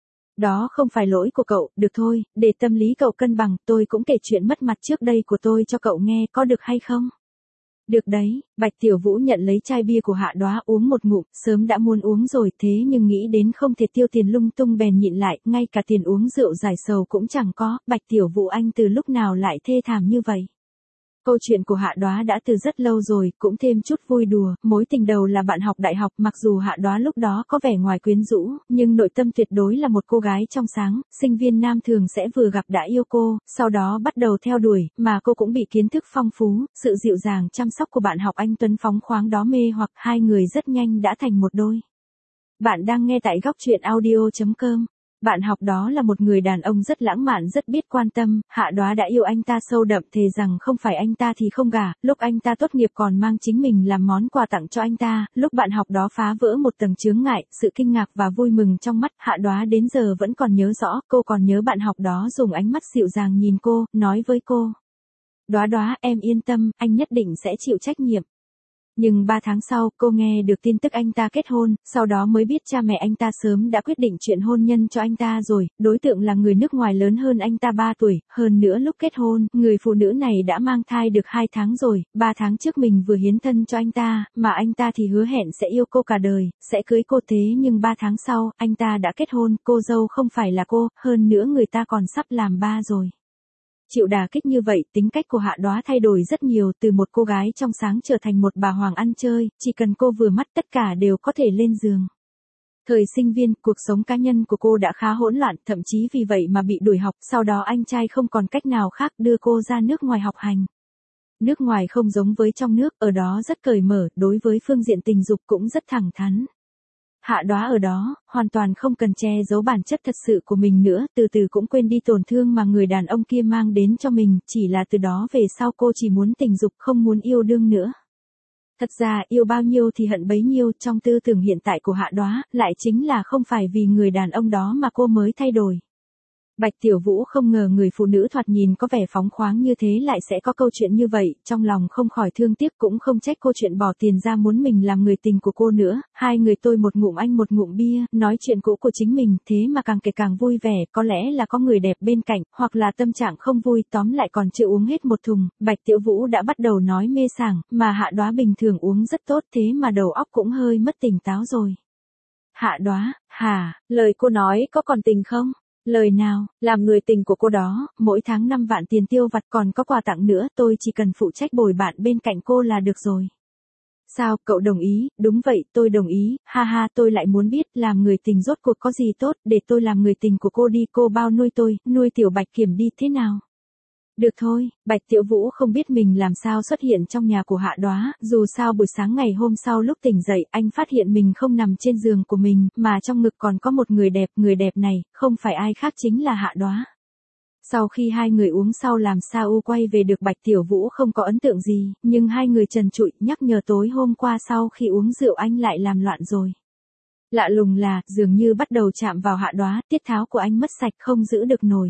Đó không phải lỗi của cậu, được thôi, để tâm lý cậu cân bằng, tôi cũng kể chuyện mất mặt trước đây của tôi cho cậu nghe, có được hay không? Được đấy, Bạch Tiểu Vũ nhận lấy chai bia của Hạ Đoá uống một ngụm, sớm đã muốn uống rồi thế nhưng nghĩ đến không thể tiêu tiền lung tung bèn nhịn lại, ngay cả tiền uống rượu giải sầu cũng chẳng có, Bạch Tiểu Vũ anh từ lúc nào lại thê thảm như vậy. Câu chuyện của Hạ Đoá đã từ rất lâu rồi, cũng thêm chút vui đùa, mối tình đầu là bạn học đại học, mặc dù Hạ Đoá lúc đó có vẻ ngoài quyến rũ, nhưng nội tâm tuyệt đối là một cô gái trong sáng, sinh viên nam thường sẽ vừa gặp đã yêu cô, sau đó bắt đầu theo đuổi, mà cô cũng bị kiến thức phong phú, sự dịu dàng chăm sóc của bạn học anh tuấn phóng khoáng đó mê hoặc, hai người rất nhanh đã thành một đôi. Bạn đang nghe tại góc truyện audio chấm com. Bạn học đó là một người đàn ông rất lãng mạn, rất biết quan tâm, Hạ Đoá đã yêu anh ta sâu đậm, thề rằng không phải anh ta thì không gả, lúc anh ta tốt nghiệp còn mang chính mình làm món quà tặng cho anh ta, lúc bạn học đó phá vỡ một tầng chướng ngại, sự kinh ngạc và vui mừng trong mắt Hạ Đoá đến giờ vẫn còn nhớ rõ, cô còn nhớ bạn học đó dùng ánh mắt dịu dàng nhìn cô, nói với cô. Đoá Đoá, em yên tâm, anh nhất định sẽ chịu trách nhiệm. Nhưng ba tháng sau, cô nghe được tin tức anh ta kết hôn, sau đó mới biết cha mẹ anh ta sớm đã quyết định chuyện hôn nhân cho anh ta rồi, đối tượng là người nước ngoài lớn hơn anh ta ba tuổi, hơn nữa lúc kết hôn, người phụ nữ này đã mang thai được hai tháng rồi, ba tháng trước mình vừa hiến thân cho anh ta, mà anh ta thì hứa hẹn sẽ yêu cô cả đời, sẽ cưới cô thế nhưng ba tháng sau, anh ta đã kết hôn, cô dâu không phải là cô, hơn nữa người ta còn sắp làm ba rồi. Chịu đả kích như vậy, tính cách của Hạ Đoá thay đổi rất nhiều, từ một cô gái trong sáng trở thành một bà hoàng ăn chơi, chỉ cần cô vừa mắt tất cả đều có thể lên giường. Thời sinh viên, cuộc sống cá nhân của cô đã khá hỗn loạn, thậm chí vì vậy mà bị đuổi học, sau đó anh trai không còn cách nào khác đưa cô ra nước ngoài học hành. Nước ngoài không giống với trong nước, ở đó rất cởi mở, đối với phương diện tình dục cũng rất thẳng thắn. Hạ Đoá ở đó, hoàn toàn không cần che giấu bản chất thật sự của mình nữa, từ từ cũng quên đi tổn thương mà người đàn ông kia mang đến cho mình, chỉ là từ đó về sau cô chỉ muốn tình dục không muốn yêu đương nữa. Thật ra yêu bao nhiêu thì hận bấy nhiêu, trong tư tưởng hiện tại của Hạ Đoá, lại chính là không phải vì người đàn ông đó mà cô mới thay đổi. Bạch Tiểu Vũ không ngờ người phụ nữ thoạt nhìn có vẻ phóng khoáng như thế lại sẽ có câu chuyện như vậy, trong lòng không khỏi thương tiếc cũng không trách cô chuyện bỏ tiền ra muốn mình làm người tình của cô nữa, hai người tôi một ngụm anh một ngụm bia, nói chuyện cũ của chính mình, thế mà càng kể càng vui vẻ, có lẽ là có người đẹp bên cạnh, hoặc là tâm trạng không vui, tóm lại còn chưa uống hết một thùng, Bạch Tiểu Vũ đã bắt đầu nói mê sảng, mà Hạ Đoá bình thường uống rất tốt thế mà đầu óc cũng hơi mất tỉnh táo rồi. Hạ Đoá, hả, lời cô nói có còn tình không? Lời nào, làm người tình của cô đó, mỗi tháng năm vạn tiền tiêu vặt còn có quà tặng nữa, tôi chỉ cần phụ trách bồi bạn bên cạnh cô là được rồi. Sao, cậu đồng ý? Đúng vậy, tôi đồng ý, ha ha, tôi lại muốn biết, làm người tình rốt cuộc có gì tốt, để tôi làm người tình của cô đi, cô bao nuôi tôi, nuôi tiểu Bạch Kiểm đi, thế nào? Được thôi, Bạch Tiểu Vũ không biết mình làm sao xuất hiện trong nhà của Hạ Đoá, dù sao buổi sáng ngày hôm sau lúc tỉnh dậy, anh phát hiện mình không nằm trên giường của mình, mà trong ngực còn có một người đẹp, người đẹp này, không phải ai khác chính là Hạ Đoá. Sau khi hai người uống sau làm sao u quay về được Bạch Tiểu Vũ không có ấn tượng gì, nhưng hai người trần trụi nhắc nhở tối hôm qua sau khi uống rượu anh lại làm loạn rồi. Lạ lùng là, dường như bắt đầu chạm vào Hạ Đoá, tiết tháo của anh mất sạch không giữ được nổi.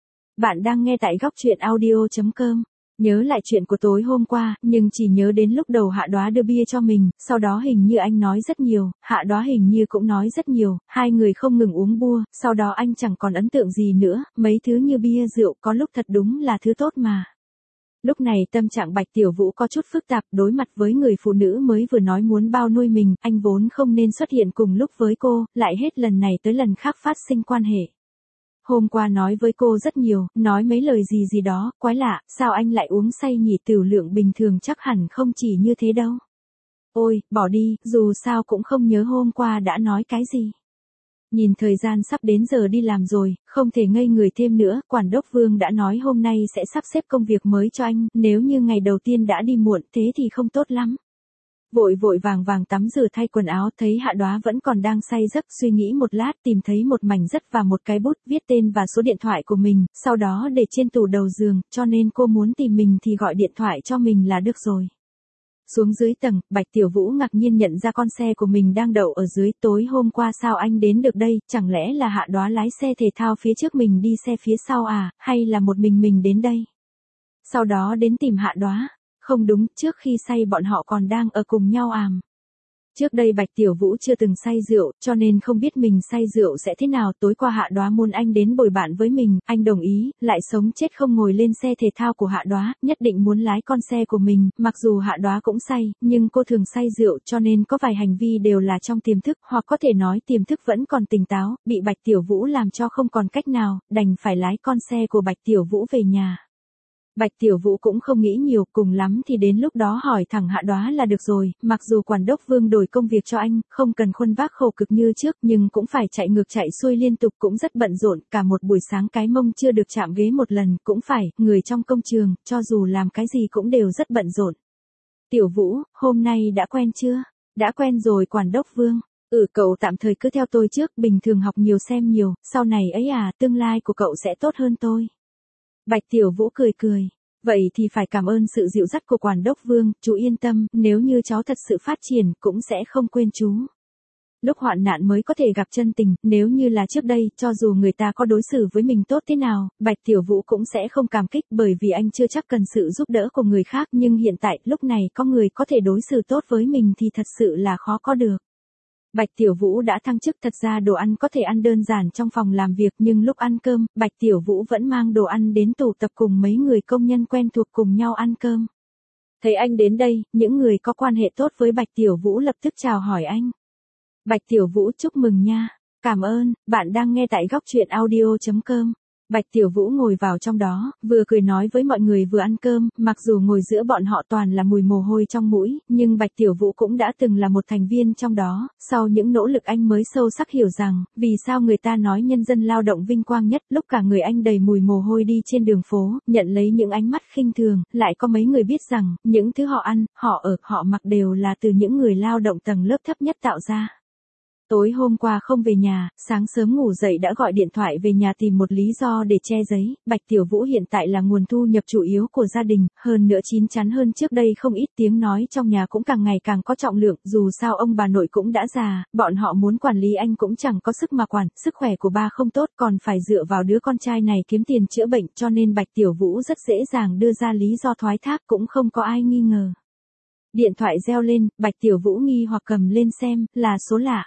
Bạn đang nghe tại góc truyện audio chấm com. Nhớ lại chuyện của tối hôm qua, nhưng chỉ nhớ đến lúc đầu Hạ Đoá đưa bia cho mình, sau đó hình như anh nói rất nhiều, Hạ Đoá hình như cũng nói rất nhiều, hai người không ngừng uống bua, sau đó anh chẳng còn ấn tượng gì nữa, mấy thứ như bia rượu có lúc thật đúng là thứ tốt mà. Lúc này tâm trạng Bạch Tiểu Vũ có chút phức tạp, đối mặt với người phụ nữ mới vừa nói muốn bao nuôi mình, anh vốn không nên xuất hiện cùng lúc với cô, lại hết lần này tới lần khác phát sinh quan hệ. Hôm qua nói với cô rất nhiều, nói mấy lời gì gì đó, quái lạ, sao anh lại uống say nhỉ, tiểu lượng bình thường chắc hẳn không chỉ như thế đâu. Ôi, bỏ đi, dù sao cũng không nhớ hôm qua đã nói cái gì. Nhìn thời gian sắp đến giờ đi làm rồi, không thể ngây người thêm nữa, quản đốc Vương đã nói hôm nay sẽ sắp xếp công việc mới cho anh, nếu như ngày đầu tiên đã đi muộn thế thì không tốt lắm. Vội vội vàng vàng tắm rửa thay quần áo, thấy Hạ Đoá vẫn còn đang say giấc, suy nghĩ một lát tìm thấy một mảnh rất và một cái bút, viết tên và số điện thoại của mình, sau đó để trên tủ đầu giường, cho nên cô muốn tìm mình thì gọi điện thoại cho mình là được rồi. Xuống dưới tầng, Bạch Tiểu Vũ ngạc nhiên nhận ra con xe của mình đang đậu ở dưới, tối hôm qua sao anh đến được đây, chẳng lẽ là Hạ Đoá lái xe thể thao phía trước mình đi xe phía sau à, hay là một mình mình đến đây? Sau đó đến tìm Hạ Đoá. Không đúng, trước khi say bọn họ còn đang ở cùng nhau àm. Trước đây Bạch Tiểu Vũ chưa từng say rượu, cho nên không biết mình say rượu sẽ thế nào. Tối qua Hạ Đoá muốn anh đến bồi bạn với mình, anh đồng ý, lại sống chết không ngồi lên xe thể thao của Hạ Đoá, nhất định muốn lái con xe của mình. Mặc dù Hạ Đoá cũng say, nhưng cô thường say rượu cho nên có vài hành vi đều là trong tiềm thức, hoặc có thể nói tiềm thức vẫn còn tỉnh táo, bị Bạch Tiểu Vũ làm cho không còn cách nào, đành phải lái con xe của Bạch Tiểu Vũ về nhà. Bạch Tiểu Vũ cũng không nghĩ nhiều, cùng lắm thì đến lúc đó hỏi thẳng Hạ Đoá là được rồi, mặc dù quản đốc Vương đổi công việc cho anh, không cần khuân vác khổ cực như trước, nhưng cũng phải chạy ngược chạy xuôi liên tục, cũng rất bận rộn, cả một buổi sáng cái mông chưa được chạm ghế một lần, cũng phải, người trong công trường, cho dù làm cái gì cũng đều rất bận rộn. Tiểu Vũ, hôm nay đã quen chưa? Đã quen rồi quản đốc Vương. Ừ, cậu tạm thời cứ theo tôi trước, bình thường học nhiều xem nhiều, sau này ấy à, tương lai của cậu sẽ tốt hơn tôi. Bạch Tiểu Vũ cười cười. Vậy thì phải cảm ơn sự dịu dắt của quản đốc Vương, chú yên tâm, nếu như cháu thật sự phát triển, cũng sẽ không quên chú. Lúc hoạn nạn mới có thể gặp chân tình, nếu như là trước đây, cho dù người ta có đối xử với mình tốt thế nào, Bạch Tiểu Vũ cũng sẽ không cảm kích, bởi vì anh chưa chắc cần sự giúp đỡ của người khác, nhưng hiện tại, lúc này có người có thể đối xử tốt với mình thì thật sự là khó có được. Bạch Tiểu Vũ đã thăng chức, thật ra đồ ăn có thể ăn đơn giản trong phòng làm việc, nhưng lúc ăn cơm, Bạch Tiểu Vũ vẫn mang đồ ăn đến tụ tập cùng mấy người công nhân quen thuộc cùng nhau ăn cơm. Thấy anh đến đây, những người có quan hệ tốt với Bạch Tiểu Vũ lập tức chào hỏi anh. Bạch Tiểu Vũ chúc mừng nha. Cảm ơn, bạn đang nghe tại góc truyện audio chấm com. Bạch Tiểu Vũ ngồi vào trong đó, vừa cười nói với mọi người vừa ăn cơm, mặc dù ngồi giữa bọn họ toàn là mùi mồ hôi trong mũi, nhưng Bạch Tiểu Vũ cũng đã từng là một thành viên trong đó, sau những nỗ lực anh mới sâu sắc hiểu rằng, vì sao người ta nói nhân dân lao động vinh quang nhất, lúc cả người anh đầy mùi mồ hôi đi trên đường phố, nhận lấy những ánh mắt khinh thường, lại có mấy người biết rằng, những thứ họ ăn, họ ở, họ mặc đều là từ những người lao động tầng lớp thấp nhất tạo ra. Tối hôm qua không về nhà, sáng sớm ngủ dậy đã gọi điện thoại về nhà tìm một lý do để che giấy. Bạch Tiểu Vũ hiện tại là nguồn thu nhập chủ yếu của gia đình, hơn nữa chín chắn hơn trước đây không ít, tiếng nói trong nhà cũng càng ngày càng có trọng lượng, dù sao ông bà nội cũng đã già, bọn họ muốn quản lý anh cũng chẳng có sức mà quản, sức khỏe của ba không tốt còn phải dựa vào đứa con trai này kiếm tiền chữa bệnh, cho nên Bạch Tiểu Vũ rất dễ dàng đưa ra lý do thoái thác, cũng không có ai nghi ngờ. Điện thoại reo lên, Bạch Tiểu Vũ nghi hoặc cầm lên xem, là số lạ.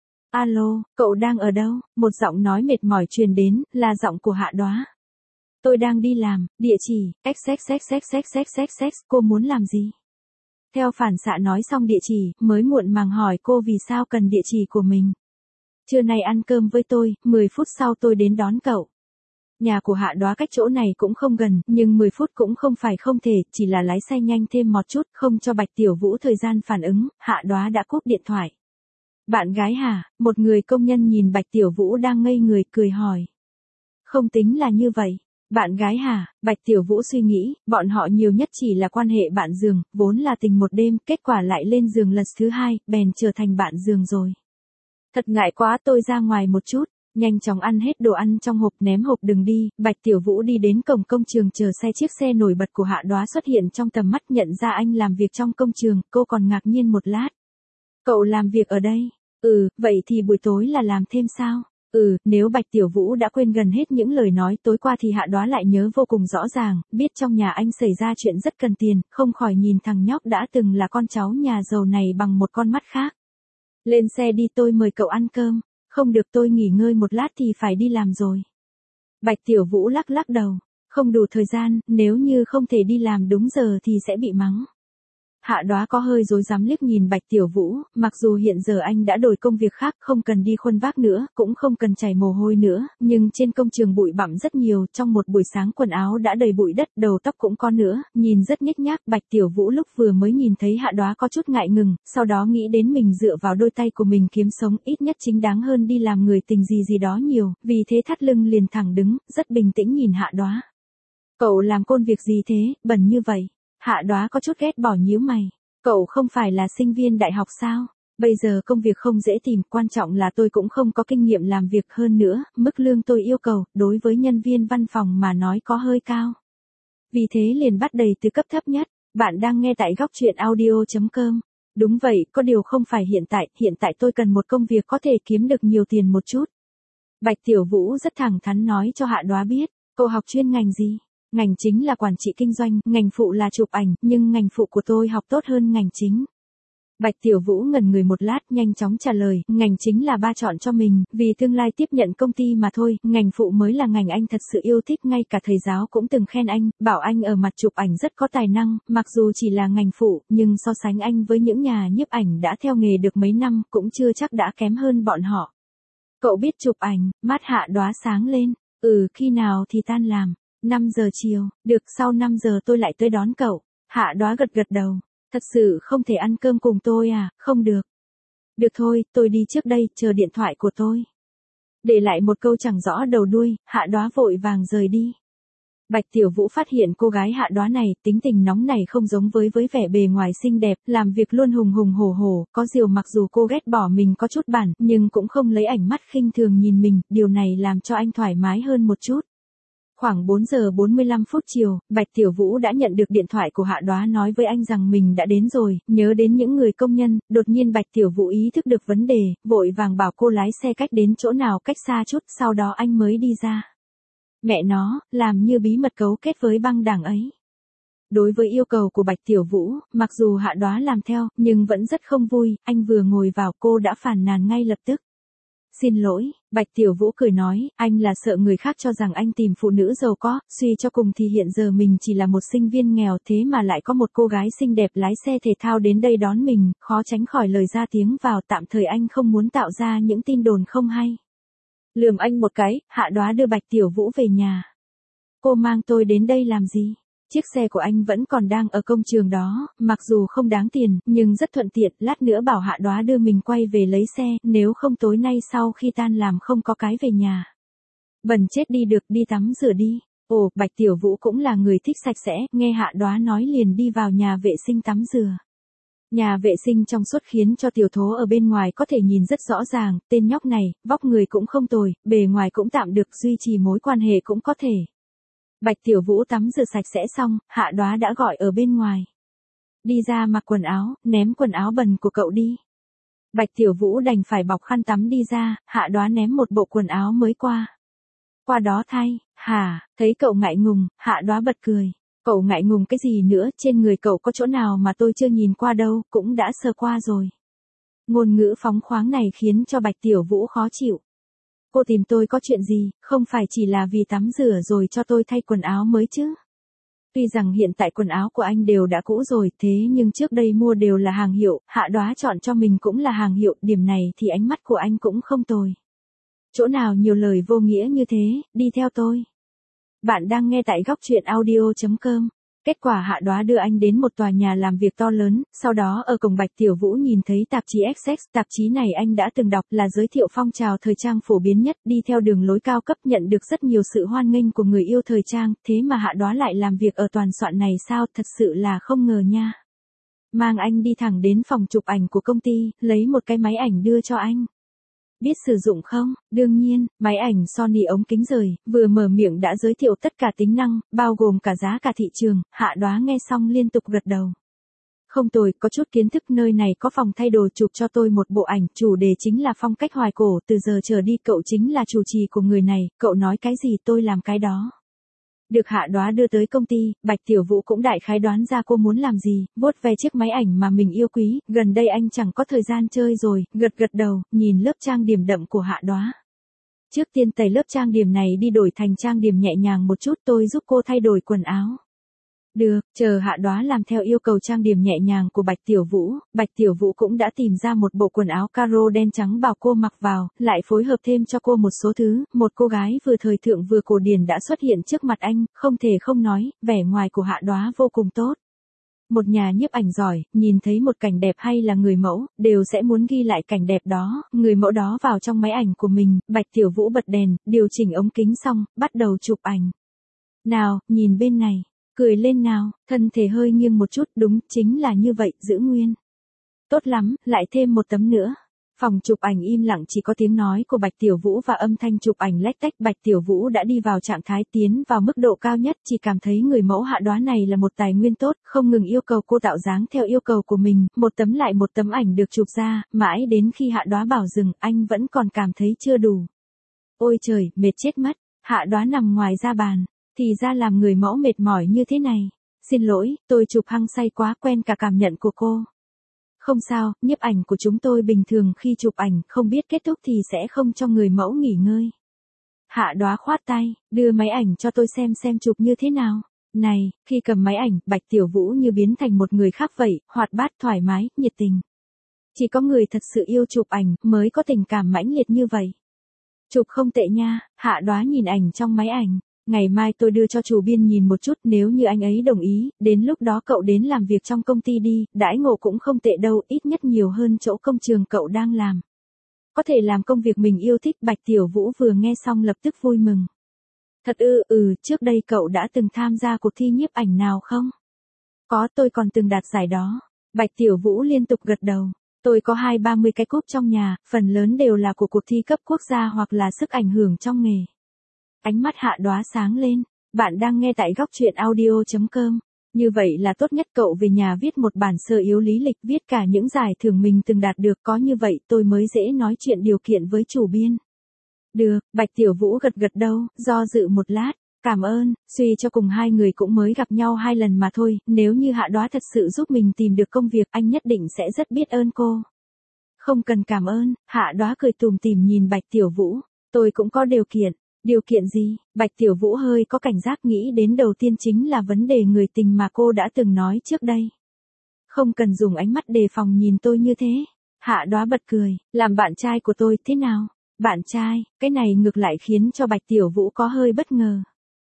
Alo, cậu đang ở đâu? Một giọng nói mệt mỏi truyền đến, là giọng của Hạ Đoá. Tôi đang đi làm, địa chỉ, xxxxxxxxx, cô muốn làm gì? Theo phản xạ nói xong địa chỉ, mới muộn màng hỏi cô vì sao cần địa chỉ của mình. Trưa nay ăn cơm với tôi, mười phút sau tôi đến đón cậu. Nhà của Hạ Đoá cách chỗ này cũng không gần, nhưng mười phút cũng không phải không thể, chỉ là lái xe nhanh thêm một chút, không cho Bạch Tiểu Vũ thời gian phản ứng, Hạ Đoá đã cúp điện thoại. Bạn gái hả? Một người công nhân nhìn Bạch Tiểu Vũ đang ngây người cười hỏi. Không tính là như vậy. Bạn gái hả? Bạch Tiểu Vũ suy nghĩ, bọn họ nhiều nhất chỉ là quan hệ bạn giường, vốn là tình một đêm, kết quả lại lên giường lần thứ hai, bèn trở thành bạn giường rồi. Thật ngại quá, tôi ra ngoài một chút. Nhanh chóng ăn hết đồ ăn trong hộp, ném hộp đừng đi. Bạch Tiểu Vũ đi đến cổng công trường chờ xe. Chiếc xe nổi bật của Hạ Đoá xuất hiện trong tầm mắt, nhận ra anh làm việc trong công trường, cô còn ngạc nhiên một lát. Cậu làm việc ở đây? Ừ, vậy thì buổi tối là làm thêm sao? Ừ, nếu Bạch Tiểu Vũ đã quên gần hết những lời nói tối qua thì Hạ Đoá lại nhớ vô cùng rõ ràng, biết trong nhà anh xảy ra chuyện rất cần tiền, không khỏi nhìn thằng nhóc đã từng là con cháu nhà giàu này bằng một con mắt khác. Lên xe đi, tôi mời cậu ăn cơm. Không được, tôi nghỉ ngơi một lát thì phải đi làm rồi. Bạch Tiểu Vũ lắc lắc đầu. Không đủ thời gian, nếu như không thể đi làm đúng giờ thì sẽ bị mắng. Hạ Đoá có hơi rối rắm liếc nhìn Bạch Tiểu Vũ, mặc dù hiện giờ anh đã đổi công việc khác, không cần đi khuân vác nữa, cũng không cần chảy mồ hôi nữa, nhưng trên công trường bụi bặm rất nhiều, trong một buổi sáng quần áo đã đầy bụi đất, đầu tóc cũng có nữa, nhìn rất nhếch nhác. Bạch Tiểu Vũ lúc vừa mới nhìn thấy Hạ Đoá có chút ngại ngừng, sau đó nghĩ đến mình dựa vào đôi tay của mình kiếm sống, ít nhất chính đáng hơn đi làm người tình gì gì đó nhiều, vì thế thắt lưng liền thẳng đứng, rất bình tĩnh nhìn Hạ Đoá. Cậu làm công việc gì thế, bẩn như vậy? Hạ Đoá có chút ghét bỏ nhíu mày. Cậu không phải là sinh viên đại học sao? Bây giờ công việc không dễ tìm, quan trọng là tôi cũng không có kinh nghiệm làm việc, hơn nữa, mức lương tôi yêu cầu, đối với nhân viên văn phòng mà nói có hơi cao. Vì thế liền bắt đầy từ cấp thấp nhất. Bạn đang nghe tại góc truyện audio chấm com. Đúng vậy, có điều không phải hiện tại, hiện tại tôi cần một công việc có thể kiếm được nhiều tiền một chút. Bạch Tiểu Vũ rất thẳng thắn nói cho Hạ Đoá biết. Cậu học chuyên ngành gì? Ngành chính là quản trị kinh doanh, ngành phụ là chụp ảnh, nhưng ngành phụ của tôi học tốt hơn ngành chính. Bạch Tiểu Vũ ngẩn người một lát, nhanh chóng trả lời, ngành chính là ba chọn cho mình, vì tương lai tiếp nhận công ty mà thôi, ngành phụ mới là ngành anh thật sự yêu thích, ngay cả thầy giáo cũng từng khen anh, bảo anh ở mặt chụp ảnh rất có tài năng, mặc dù chỉ là ngành phụ, nhưng so sánh anh với những nhà nhiếp ảnh đã theo nghề được mấy năm, cũng chưa chắc đã kém hơn bọn họ. Cậu biết chụp ảnh? Mắt Hạ Đoá sáng lên. Ừ, khi nào thì tan làm? năm giờ chiều, được, sau năm giờ tôi lại tới đón cậu. Hạ Đoá gật gật đầu. Thật sự không thể ăn cơm cùng tôi à? Không được. Được thôi, tôi đi trước đây, chờ điện thoại của tôi. Để lại một câu chẳng rõ đầu đuôi, Hạ Đoá vội vàng rời đi. Bạch Tiểu Vũ phát hiện cô gái Hạ Đoá này, tính tình nóng này không giống với với vẻ bề ngoài xinh đẹp, làm việc luôn hùng hùng hổ hổ, có điều mặc dù cô ghét bỏ mình có chút bản, nhưng cũng không lấy ảnh mắt khinh thường nhìn mình, điều này làm cho anh thoải mái hơn một chút. Khoảng bốn giờ bốn mươi lăm phút chiều, Bạch Tiểu Vũ đã nhận được điện thoại của Hạ Đoá nói với anh rằng mình đã đến rồi, nhớ đến những người công nhân, đột nhiên Bạch Tiểu Vũ ý thức được vấn đề, vội vàng bảo cô lái xe cách đến chỗ nào cách xa chút, sau đó anh mới đi ra. Mẹ nó, làm như bí mật cấu kết với băng đảng ấy. Đối với yêu cầu của Bạch Tiểu Vũ, mặc dù Hạ Đoá làm theo, nhưng vẫn rất không vui, anh vừa ngồi vào cô đã phàn nàn ngay lập tức. Xin lỗi, Bạch Tiểu Vũ cười nói, anh là sợ người khác cho rằng anh tìm phụ nữ giàu có, suy cho cùng thì hiện giờ mình chỉ là một sinh viên nghèo, thế mà lại có một cô gái xinh đẹp lái xe thể thao đến đây đón mình, khó tránh khỏi lời ra tiếng vào, tạm thời anh không muốn tạo ra những tin đồn không hay. Lườm anh một cái, Hạ Đoá đưa Bạch Tiểu Vũ về nhà. Cô mang tôi đến đây làm gì? Chiếc xe của anh vẫn còn đang ở công trường đó, mặc dù không đáng tiền, nhưng rất thuận tiện, lát nữa bảo Hạ Đoá đưa mình quay về lấy xe, nếu không tối nay sau khi tan làm không có cái về nhà. Bẩn chết đi được, đi tắm rửa đi. Ồ, Bạch Tiểu Vũ cũng là người thích sạch sẽ, nghe Hạ Đoá nói liền đi vào nhà vệ sinh tắm rửa. Nhà vệ sinh trong suốt khiến cho tiểu thố ở bên ngoài có thể nhìn rất rõ ràng, tên nhóc này, vóc người cũng không tồi, bề ngoài cũng tạm được, duy trì mối quan hệ cũng có thể. Bạch Tiểu Vũ tắm rửa sạch sẽ xong, Hạ Đoá đã gọi ở bên ngoài. Đi ra mặc quần áo, ném quần áo bẩn của cậu đi. Bạch Tiểu Vũ đành phải bọc khăn tắm đi ra, Hạ Đoá ném một bộ quần áo mới qua. Qua đó thay, hả, thấy cậu ngại ngùng, Hạ Đoá bật cười. Cậu ngại ngùng cái gì nữa, trên người cậu có chỗ nào mà tôi chưa nhìn qua đâu, cũng đã sờ qua rồi. Ngôn ngữ phóng khoáng này khiến cho Bạch Tiểu Vũ khó chịu. Cô tìm tôi có chuyện gì, không phải chỉ là vì tắm rửa rồi cho tôi thay quần áo mới chứ? Tuy rằng hiện tại quần áo của anh đều đã cũ rồi, thế nhưng trước đây mua đều là hàng hiệu, Hạ Đoá chọn cho mình cũng là hàng hiệu, điểm này thì ánh mắt của anh cũng không tồi. Chỗ nào nhiều lời vô nghĩa như thế, đi theo tôi. Bạn đang nghe tại góc truyện audio chấm com. Kết quả Hạ Đoá đưa anh đến một tòa nhà làm việc to lớn, sau đó ở cổng Bạch Tiểu Vũ nhìn thấy tạp chí ích ét, tạp chí này anh đã từng đọc, là giới thiệu phong trào thời trang phổ biến nhất, đi theo đường lối cao cấp, nhận được rất nhiều sự hoan nghênh của người yêu thời trang, thế mà Hạ Đoá lại làm việc ở toàn soạn này sao, thật sự là không ngờ nha. Mang anh đi thẳng đến phòng chụp ảnh của công ty, lấy một cái máy ảnh đưa cho anh. Biết sử dụng không? Đương nhiên, máy ảnh Sony ống kính rời, vừa mở miệng đã giới thiệu tất cả tính năng, bao gồm cả giá cả thị trường, Hạ Đoá nghe xong liên tục gật đầu. Không tồi, có chút kiến thức, nơi này có phòng thay đồ, chụp cho tôi một bộ ảnh, chủ đề chính là phong cách hoài cổ, từ giờ trở đi cậu chính là chủ trì của người này, cậu nói cái gì tôi làm cái đó. Được Hạ Đoá đưa tới công ty, Bạch Tiểu Vũ cũng đại khái đoán ra cô muốn làm gì, vuốt ve chiếc máy ảnh mà mình yêu quý, gần đây anh chẳng có thời gian chơi rồi, gật gật đầu, nhìn lớp trang điểm đậm của Hạ Đoá. Trước tiên tẩy lớp trang điểm này đi đổi thành trang điểm nhẹ nhàng một chút, tôi giúp cô thay đổi quần áo. Được, chờ Hạ Đoá làm theo yêu cầu trang điểm nhẹ nhàng của Bạch Tiểu Vũ, Bạch Tiểu Vũ cũng đã tìm ra một bộ quần áo caro đen trắng bảo cô mặc vào, lại phối hợp thêm cho cô một số thứ, một cô gái vừa thời thượng vừa cổ điển đã xuất hiện trước mặt anh, không thể không nói, vẻ ngoài của Hạ Đoá vô cùng tốt. Một nhà nhiếp ảnh giỏi, nhìn thấy một cảnh đẹp hay là người mẫu, đều sẽ muốn ghi lại cảnh đẹp đó, người mẫu đó vào trong máy ảnh của mình, Bạch Tiểu Vũ bật đèn, điều chỉnh ống kính xong, bắt đầu chụp ảnh. Nào, nhìn bên này. Cười lên nào, thân thể hơi nghiêng một chút, đúng, chính là như vậy, giữ nguyên. Tốt lắm, lại thêm một tấm nữa. Phòng chụp ảnh im lặng, chỉ có tiếng nói của Bạch Tiểu Vũ và âm thanh chụp ảnh lách tách. Bạch Tiểu Vũ đã đi vào trạng thái tiến vào mức độ cao nhất, chỉ cảm thấy người mẫu Hạ Đoá này là một tài nguyên tốt, không ngừng yêu cầu cô tạo dáng theo yêu cầu của mình, một tấm lại một tấm ảnh được chụp ra, mãi đến khi Hạ Đoá bảo dừng, anh vẫn còn cảm thấy chưa đủ. Ôi trời, mệt chết mất, Hạ Đoá nằm ngoài ra bàn. Thì ra làm người mẫu mệt mỏi như thế này. Xin lỗi, tôi chụp hăng say quá, quen cả cảm nhận của cô. Không sao, nhiếp ảnh của chúng tôi bình thường khi chụp ảnh không biết kết thúc thì sẽ không cho người mẫu nghỉ ngơi. Hạ Đoá khoát tay, đưa máy ảnh cho tôi xem xem chụp như thế nào. Này, khi cầm máy ảnh, Bạch Tiểu Vũ như biến thành một người khác vậy, hoạt bát, thoải mái, nhiệt tình. Chỉ có người thật sự yêu chụp ảnh mới có tình cảm mãnh liệt như vậy. Chụp không tệ nha, Hạ Đoá nhìn ảnh trong máy ảnh. Ngày mai tôi đưa cho chủ biên nhìn một chút, nếu như anh ấy đồng ý, đến lúc đó cậu đến làm việc trong công ty đi, đãi ngộ cũng không tệ đâu, ít nhất nhiều hơn chỗ công trường cậu đang làm. Có thể làm công việc mình yêu thích. Bạch Tiểu Vũ vừa nghe xong lập tức vui mừng. Thật ư, ừ, trước đây cậu đã từng tham gia cuộc thi nhiếp ảnh nào không? Có, tôi còn từng đạt giải đó. Bạch Tiểu Vũ liên tục gật đầu. Tôi có hai ba mươi cái cúp trong nhà, phần lớn đều là của cuộc thi cấp quốc gia hoặc là sức ảnh hưởng trong nghề. Ánh mắt Hạ Đoá sáng lên, bạn đang nghe tại góc truyện audio chấm com. Như vậy là tốt nhất, cậu về nhà viết một bản sơ yếu lý lịch, viết cả những giải thưởng mình từng đạt được, có như vậy tôi mới dễ nói chuyện điều kiện với chủ biên. Được, Bạch Tiểu Vũ gật gật đầu, do dự một lát, cảm ơn, suy cho cùng hai người cũng mới gặp nhau hai lần mà thôi, nếu như Hạ Đoá thật sự giúp mình tìm được công việc, anh nhất định sẽ rất biết ơn cô. Không cần cảm ơn, Hạ Đoá cười tủm tỉm nhìn Bạch Tiểu Vũ, tôi cũng có điều kiện. Điều kiện gì? Bạch Tiểu Vũ hơi có cảnh giác, nghĩ đến đầu tiên chính là vấn đề người tình mà cô đã từng nói trước đây. Không cần dùng ánh mắt đề phòng nhìn tôi như thế. Hạ Đoá bật cười, làm bạn trai của tôi thế nào? Bạn trai, cái này ngược lại khiến cho Bạch Tiểu Vũ có hơi bất ngờ.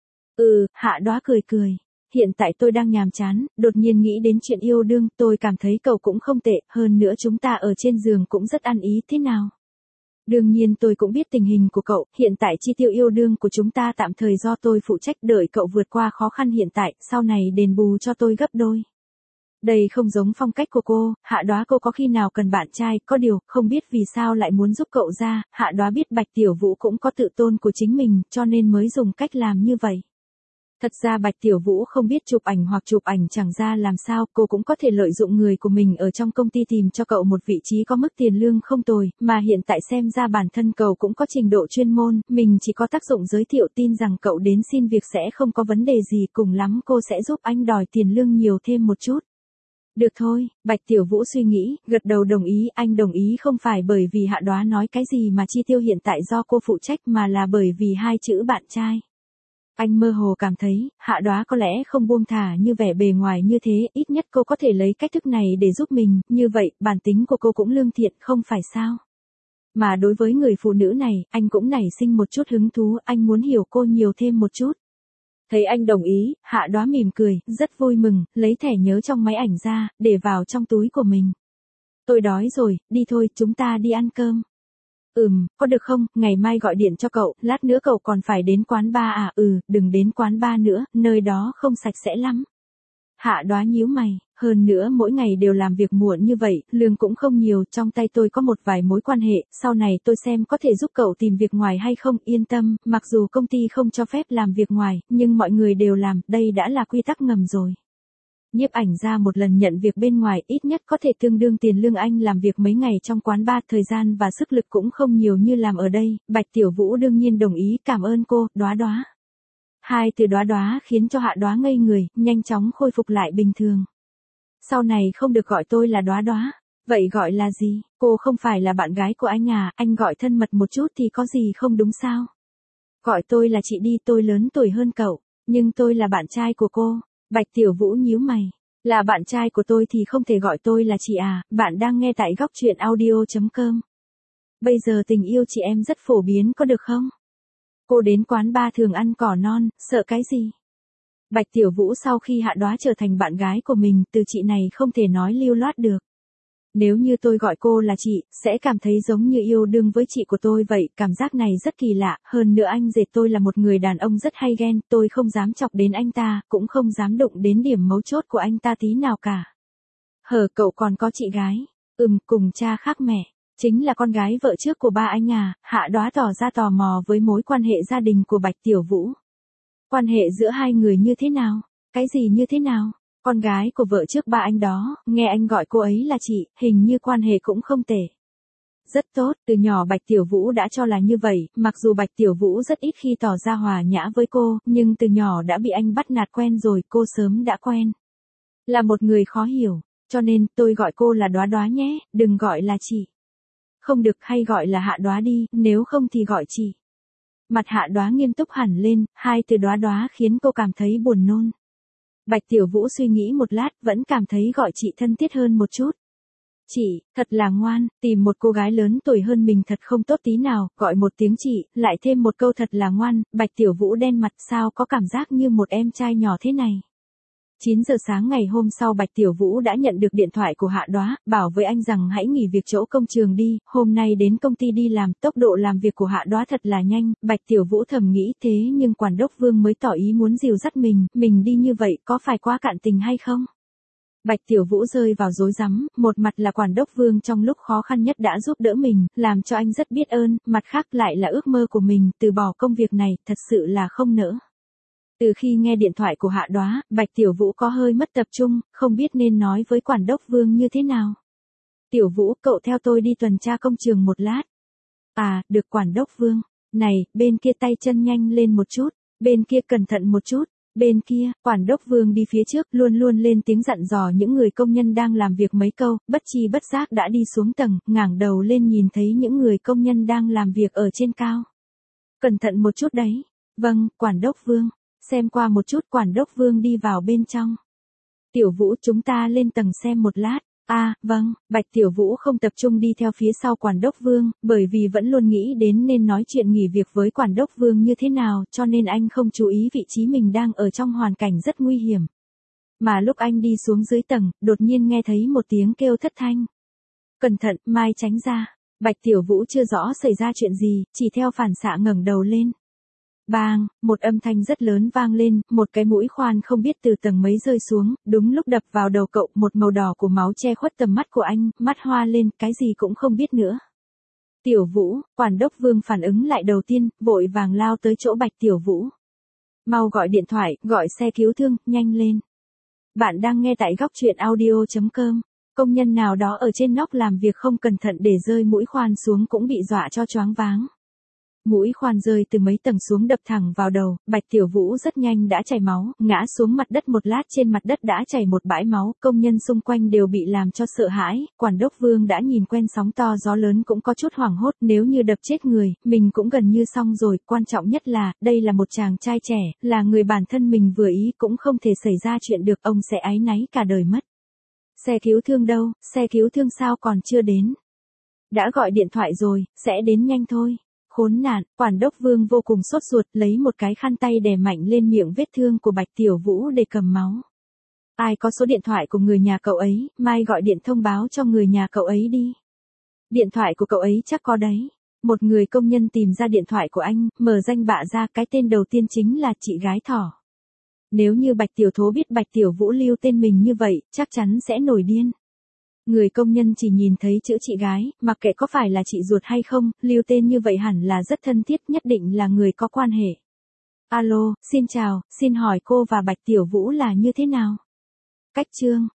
Ừ, Hạ Đoá cười cười. Hiện tại tôi đang nhàm chán, đột nhiên nghĩ đến chuyện yêu đương, tôi cảm thấy cậu cũng không tệ, hơn nữa chúng ta ở trên giường cũng rất ăn ý, thế nào? Đương nhiên tôi cũng biết tình hình của cậu, hiện tại chi tiêu yêu đương của chúng ta tạm thời do tôi phụ trách, đợi cậu vượt qua khó khăn hiện tại, sau này đền bù cho tôi gấp đôi. Đây không giống phong cách của cô, Hạ Đoá, cô có khi nào cần bạn trai, có điều, không biết vì sao lại muốn giúp cậu ra, Hạ Đoá biết Bạch Tiểu Vũ cũng có tự tôn của chính mình, cho nên mới dùng cách làm như vậy. Thật ra Bạch Tiểu Vũ không biết chụp ảnh hoặc chụp ảnh chẳng ra làm sao, cô cũng có thể lợi dụng người của mình ở trong công ty tìm cho cậu một vị trí có mức tiền lương không tồi, mà hiện tại xem ra bản thân cậu cũng có trình độ chuyên môn, mình chỉ có tác dụng giới thiệu, tin rằng cậu đến xin việc sẽ không có vấn đề gì, cùng lắm cô sẽ giúp anh đòi tiền lương nhiều thêm một chút. Được thôi, Bạch Tiểu Vũ suy nghĩ, gật đầu đồng ý, anh đồng ý không phải bởi vì Hạ Đoá nói cái gì mà chi tiêu hiện tại do cô phụ trách mà là bởi vì hai chữ bạn trai. Anh mơ hồ cảm thấy, Hạ Đoá có lẽ không buông thả như vẻ bề ngoài như thế, ít nhất cô có thể lấy cách thức này để giúp mình, như vậy, bản tính của cô cũng lương thiện, không phải sao? Mà đối với người phụ nữ này, anh cũng nảy sinh một chút hứng thú, anh muốn hiểu cô nhiều thêm một chút. Thấy anh đồng ý, Hạ Đoá mỉm cười, rất vui mừng, lấy thẻ nhớ trong máy ảnh ra, để vào trong túi của mình. Tôi đói rồi, đi thôi, chúng ta đi ăn cơm. Ừm, có được không, ngày mai gọi điện cho cậu, lát nữa cậu còn phải đến quán bar à, ừ, đừng đến quán bar nữa, nơi đó không sạch sẽ lắm. Hạ Đoá nhíu mày, hơn nữa mỗi ngày đều làm việc muộn như vậy, lương cũng không nhiều, trong tay tôi có một vài mối quan hệ, sau này tôi xem có thể giúp cậu tìm việc ngoài hay không, yên tâm, mặc dù công ty không cho phép làm việc ngoài, nhưng mọi người đều làm, đây đã là quy tắc ngầm rồi. Nhiếp ảnh ra một lần nhận việc bên ngoài ít nhất có thể tương đương tiền lương anh làm việc mấy ngày trong quán bar, thời gian và sức lực cũng không nhiều như làm ở đây, Bạch Tiểu Vũ đương nhiên đồng ý, cảm ơn cô, Đoá Đoá. Hai từ Đoá Đoá khiến cho Hạ Đoá ngây người, nhanh chóng khôi phục lại bình thường. Sau này không được gọi tôi là Đoá Đoá, vậy gọi là gì, cô không phải là bạn gái của anh à, anh gọi thân mật một chút thì có gì không đúng sao? Gọi tôi là chị đi, tôi lớn tuổi hơn cậu, nhưng tôi là bạn trai của cô. Bạch Tiểu Vũ nhíu mày, là bạn trai của tôi thì không thể gọi tôi là chị à, bạn đang nghe tại góc truyện audio chấm com. Bây giờ tình yêu chị em rất phổ biến có được không? Cô đến quán bar thường ăn cỏ non, sợ cái gì? Bạch Tiểu Vũ sau khi Hạ Đoá trở thành bạn gái của mình, từ chị này không thể nói lưu loát được. Nếu như tôi gọi cô là chị, sẽ cảm thấy giống như yêu đương với chị của tôi vậy, cảm giác này rất kỳ lạ, hơn nữa anh rể tôi là một người đàn ông rất hay ghen, tôi không dám chọc đến anh ta, cũng không dám đụng đến điểm mấu chốt của anh ta tí nào cả. Hờ, cậu còn có chị gái? Ừm, cùng cha khác mẹ, chính là con gái vợ trước của ba anh à, Hạ Đoá tỏ ra tò mò với mối quan hệ gia đình của Bạch Tiểu Vũ. Quan hệ giữa hai người như thế nào? Cái gì như thế nào? Con gái của vợ trước ba anh đó, nghe anh gọi cô ấy là chị, hình như quan hệ cũng không tệ. Rất tốt, từ nhỏ Bạch Tiểu Vũ đã cho là như vậy, mặc dù Bạch Tiểu Vũ rất ít khi tỏ ra hòa nhã với cô, nhưng từ nhỏ đã bị anh bắt nạt quen rồi, cô sớm đã quen. Là một người khó hiểu, cho nên tôi gọi cô là Đoá Đoá nhé, đừng gọi là chị. Không được, hay gọi là Hạ Đoá đi, nếu không thì gọi chị. Mặt Hạ Đoá nghiêm túc hẳn lên, hai từ Đoá Đoá khiến cô cảm thấy buồn nôn. Bạch Tiểu Vũ suy nghĩ một lát, vẫn cảm thấy gọi chị thân thiết hơn một chút. Chị, thật là ngoan, tìm một cô gái lớn tuổi hơn mình thật không tốt tí nào, gọi một tiếng chị, lại thêm một câu thật là ngoan, Bạch Tiểu Vũ đen mặt, sao có cảm giác như một em trai nhỏ thế này. chín giờ sáng ngày hôm sau Bạch Tiểu Vũ đã nhận được điện thoại của Hạ Đoá, bảo với anh rằng hãy nghỉ việc chỗ công trường đi, hôm nay đến công ty đi làm, tốc độ làm việc của Hạ Đoá thật là nhanh, Bạch Tiểu Vũ thầm nghĩ thế nhưng quản đốc Vương mới tỏ ý muốn dìu dắt mình, mình đi như vậy có phải quá cạn tình hay không? Bạch Tiểu Vũ rơi vào rối rắm, một mặt là quản đốc Vương trong lúc khó khăn nhất đã giúp đỡ mình, làm cho anh rất biết ơn, mặt khác lại là ước mơ của mình, từ bỏ công việc này, thật sự là không nỡ. Từ khi nghe điện thoại của Hạ Đoá, Bạch Tiểu Vũ có hơi mất tập trung, không biết nên nói với quản đốc Vương như thế nào. Tiểu Vũ, cậu theo tôi đi tuần tra công trường một lát. À, được quản đốc Vương. Này, bên kia tay chân nhanh lên một chút, bên kia cẩn thận một chút, bên kia, quản đốc Vương đi phía trước, luôn luôn lên tiếng dặn dò những người công nhân đang làm việc mấy câu, bất chi bất giác đã đi xuống tầng, ngẩng đầu lên nhìn thấy những người công nhân đang làm việc ở trên cao. Cẩn thận một chút đấy. Vâng, quản đốc Vương. Xem qua một chút, quản đốc Vương đi vào bên trong. Tiểu Vũ, chúng ta lên tầng xem một lát. À, vâng, Bạch Tiểu Vũ không tập trung đi theo phía sau quản đốc Vương, bởi vì vẫn luôn nghĩ đến nên nói chuyện nghỉ việc với quản đốc Vương như thế nào, cho nên anh không chú ý vị trí mình đang ở trong hoàn cảnh rất nguy hiểm. Mà lúc anh đi xuống dưới tầng, đột nhiên nghe thấy một tiếng kêu thất thanh. Cẩn thận, mai tránh ra. Bạch Tiểu Vũ chưa rõ xảy ra chuyện gì, chỉ theo phản xạ ngẩng đầu lên. Bang, một âm thanh rất lớn vang lên, một cái mũi khoan không biết từ tầng mấy rơi xuống, đúng lúc đập vào đầu cậu, một màu đỏ của máu che khuất tầm mắt của anh, mắt hoa lên, cái gì cũng không biết nữa. Tiểu Vũ, quản đốc Vương phản ứng lại đầu tiên, vội vàng lao tới chỗ Bạch Tiểu Vũ. Mau gọi điện thoại, gọi xe cứu thương, nhanh lên. Bạn đang nghe tại góc truyện audio chấm com. Công nhân nào đó ở trên nóc làm việc không cẩn thận để rơi mũi khoan xuống cũng bị dọa cho choáng váng. Mũi khoan rơi từ mấy tầng xuống đập thẳng vào đầu, Bạch Tiểu Vũ rất nhanh đã chảy máu, ngã xuống mặt đất một lát trên mặt đất đã chảy một bãi máu, công nhân xung quanh đều bị làm cho sợ hãi, Quản đốc Vương đã nhìn quen sóng to gió lớn cũng có chút hoảng hốt, nếu như đập chết người, mình cũng gần như xong rồi, quan trọng nhất là, đây là một chàng trai trẻ, là người bản thân mình vừa ý cũng không thể xảy ra chuyện được, ông sẽ áy náy cả đời mất. Xe cứu thương đâu, xe cứu thương sao còn chưa đến? Đã gọi điện thoại rồi, sẽ đến nhanh thôi. Khốn nạn, Quản đốc Vương vô cùng sốt ruột, lấy một cái khăn tay đè mạnh lên miệng vết thương của Bạch Tiểu Vũ để cầm máu. Ai có số điện thoại của người nhà cậu ấy, mai gọi điện thông báo cho người nhà cậu ấy đi. Điện thoại của cậu ấy chắc có đấy. Một người công nhân tìm ra điện thoại của anh, mở danh bạ ra, cái tên đầu tiên chính là chị gái Thỏ. Nếu như Bạch Tiểu Thố biết Bạch Tiểu Vũ lưu tên mình như vậy, chắc chắn sẽ nổi điên. Người công nhân chỉ nhìn thấy chữ chị gái, mặc kệ có phải là chị ruột hay không, lưu tên như vậy hẳn là rất thân thiết, nhất định là người có quan hệ. Alo, xin chào, xin hỏi cô và Bạch Tiểu Vũ là như thế nào? Cách chương